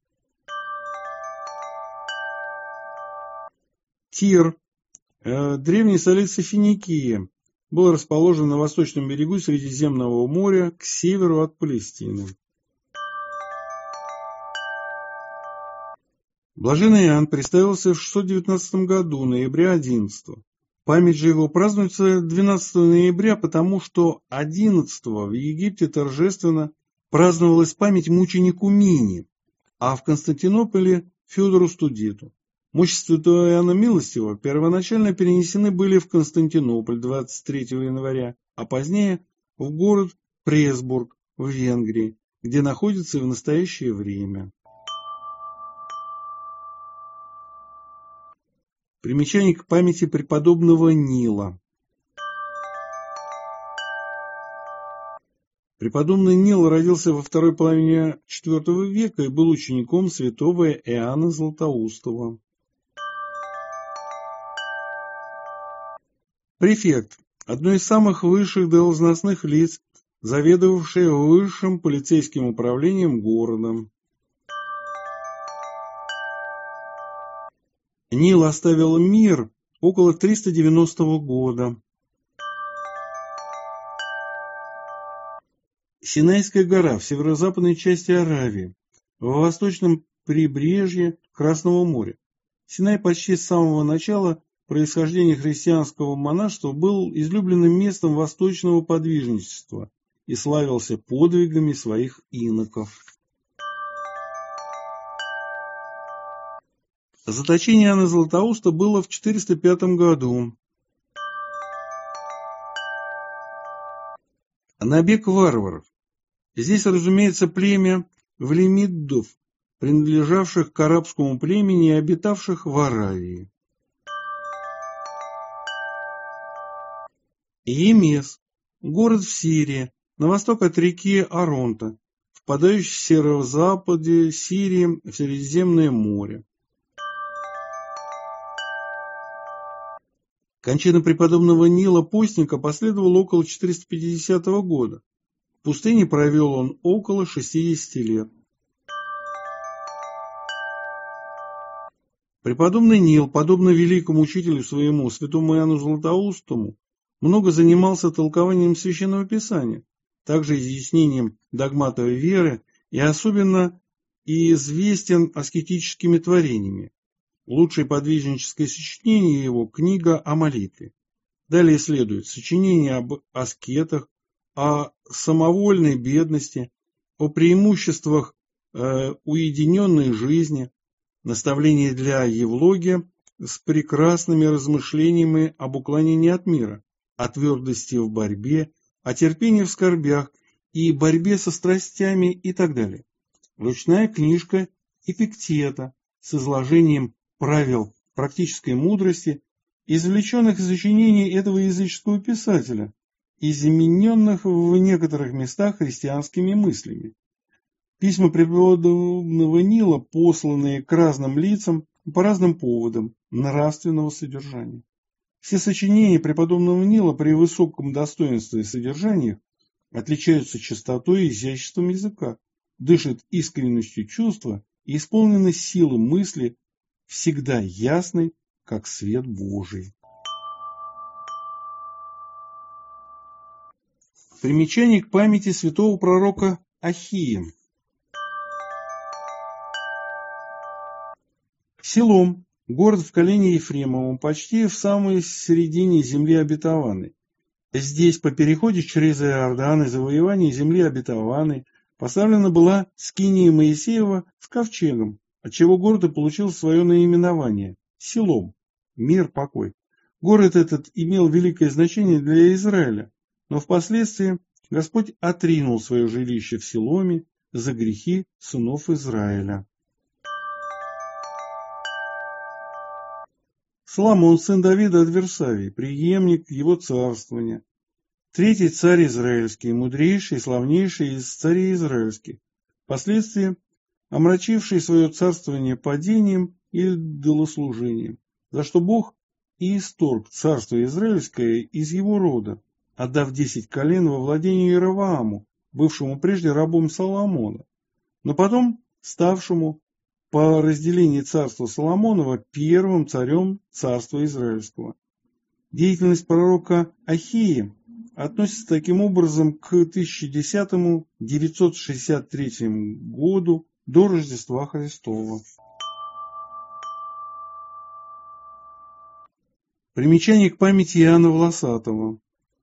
Тир. Древняя столица Финикии. Был расположен на восточном берегу Средиземного моря, к северу от Палестины. Блаженный Иоанн представился в шестьсот девятнадцатом году, ноября одиннадцатого. Память же его празднуется двенадцатого ноября, потому что одиннадцатого в Египте торжественно праздновалась память мученику Мине, а в Константинополе Федору Студету. Мощи святого Иоанна Милостивого первоначально перенесены были в Константинополь двадцать третьего января, а позднее в город Пресбург в Венгрии, где находится и в настоящее время. Примечание к памяти преподобного Нила. Преподобный Нил родился во второй половине четвёртого века и был учеником святого Иоанна Златоустого. Префект – одно из самых высших должностных лиц, заведовавшее высшим полицейским управлением города. Нил оставил мир около триста девяностого года. Синайская гора в северо-западной части Аравии, в восточном прибрежье Красного моря. Синай почти с самого начала происхождения христианского монашества был излюбленным местом восточного подвижничества и славился подвигами своих иноков. Заточение Иоанна Златоуста было в четыреста пятом году. Набег варваров. Здесь, разумеется, племя влемиддов, принадлежавших к арабскому племени и обитавших в Аравии. Емес. Город в Сирии, на восток от реки Аронта, впадающий в северо-западе Сирии в Средиземное море. Кончина преподобного Нила Постника последовала около четыреста пятидесятого года. В пустыне провел он около шестидесяти лет. Преподобный Нил, подобно великому учителю своему, святому Иоанну Златоустому, много занимался толкованием Священного Писания, также изъяснением догматов веры и особенно и известен аскетическими творениями. Лучшее подвижническое сочинение его – книга о молитве. Далее следует сочинение об аскетах, о самовольной бедности, о преимуществах э, уединенной жизни, наставление для Евлогия с прекрасными размышлениями об уклонении от мира, о твердости в борьбе, о терпении в скорбях и борьбе со страстями и так далее. Ручная книжка Эпиктета с изложением правил практической мудрости, извлеченных из сочинений этого языческого писателя и замененных в некоторых местах христианскими мыслями. Письма преподобного Нила, посланные к разным лицам по разным поводам нравственного содержания. Все сочинения преподобного Нила при высоком достоинстве и содержании отличаются чистотой и изяществом языка, дышат искренностью чувства и исполнены силы мысли, всегда ясный, как свет Божий. Примечание к памяти святого пророка Ахии. Силом, город в колене Ефремовом, почти в самой середине земли обетованной. Здесь, по переходе через Иордан и завоевании земли обетованной, поставлена была скиния Моисеева с ковчегом, отчего город и получил свое наименование – Силом, мир, покой. Город этот имел великое значение для Израиля, но впоследствии Господь отринул свое жилище в Силоме за грехи сынов Израиля. Соломон, сын Давида от Версавии, преемник его царствования, третий царь израильский, мудрейший и славнейший из царей израильских, впоследствии омрачивший свое царствование падением и идолослужением, за что Бог и исторг царство Израильское из его рода, отдав десять колен во владение Иеравааму, бывшему прежде рабом Соломона, но потом ставшему по разделении царства Соломонова первым царем царства Израильского. Деятельность пророка Ахии относится таким образом к тысяча десятому — девятьсот шестьдесят третьему году до Рождества Христова. Примечание к памяти Иоанна Волосатого.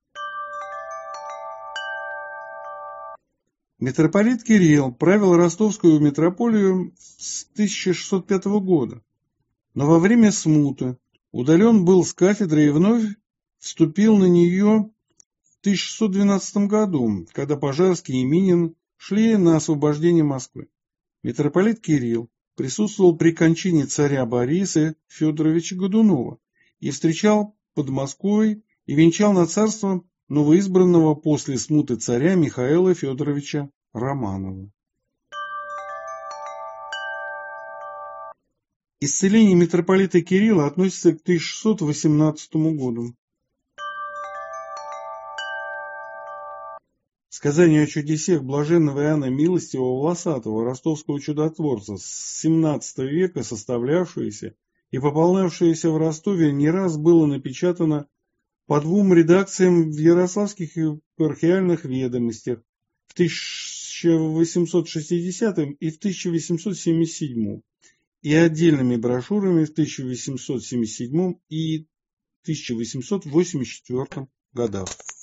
Митрополит Кирилл правил Ростовскую митрополию с тысяча шестьсот пятого года, но во время смуты удален был с кафедры и вновь вступил на нее в тысяча шестьсот двенадцатом году, когда Пожарский и Минин шли на освобождение Москвы. Митрополит Кирилл присутствовал при кончине царя Бориса Федоровича Годунова и встречал под Москвой и венчал на царство новоизбранного после смуты царя Михаила Федоровича Романова. Исцеление митрополита Кирилла относится к тысяча шестьсот восемнадцатому году. Сказание о чудесах блаженного Иоанна Милостивого Волосатого, ростовского чудотворца, с семнадцатого века составлявшееся и пополнявшееся в Ростове, не раз было напечатано по двум редакциям в Ярославских епархиальных ведомостях в тысяча восемьсот шестидесятом и в тысяча восемьсот семьдесят седьмом и отдельными брошюрами в тысяча восемьсот семьдесят седьмом и тысяча восемьсот восемьдесят четвёртом годах.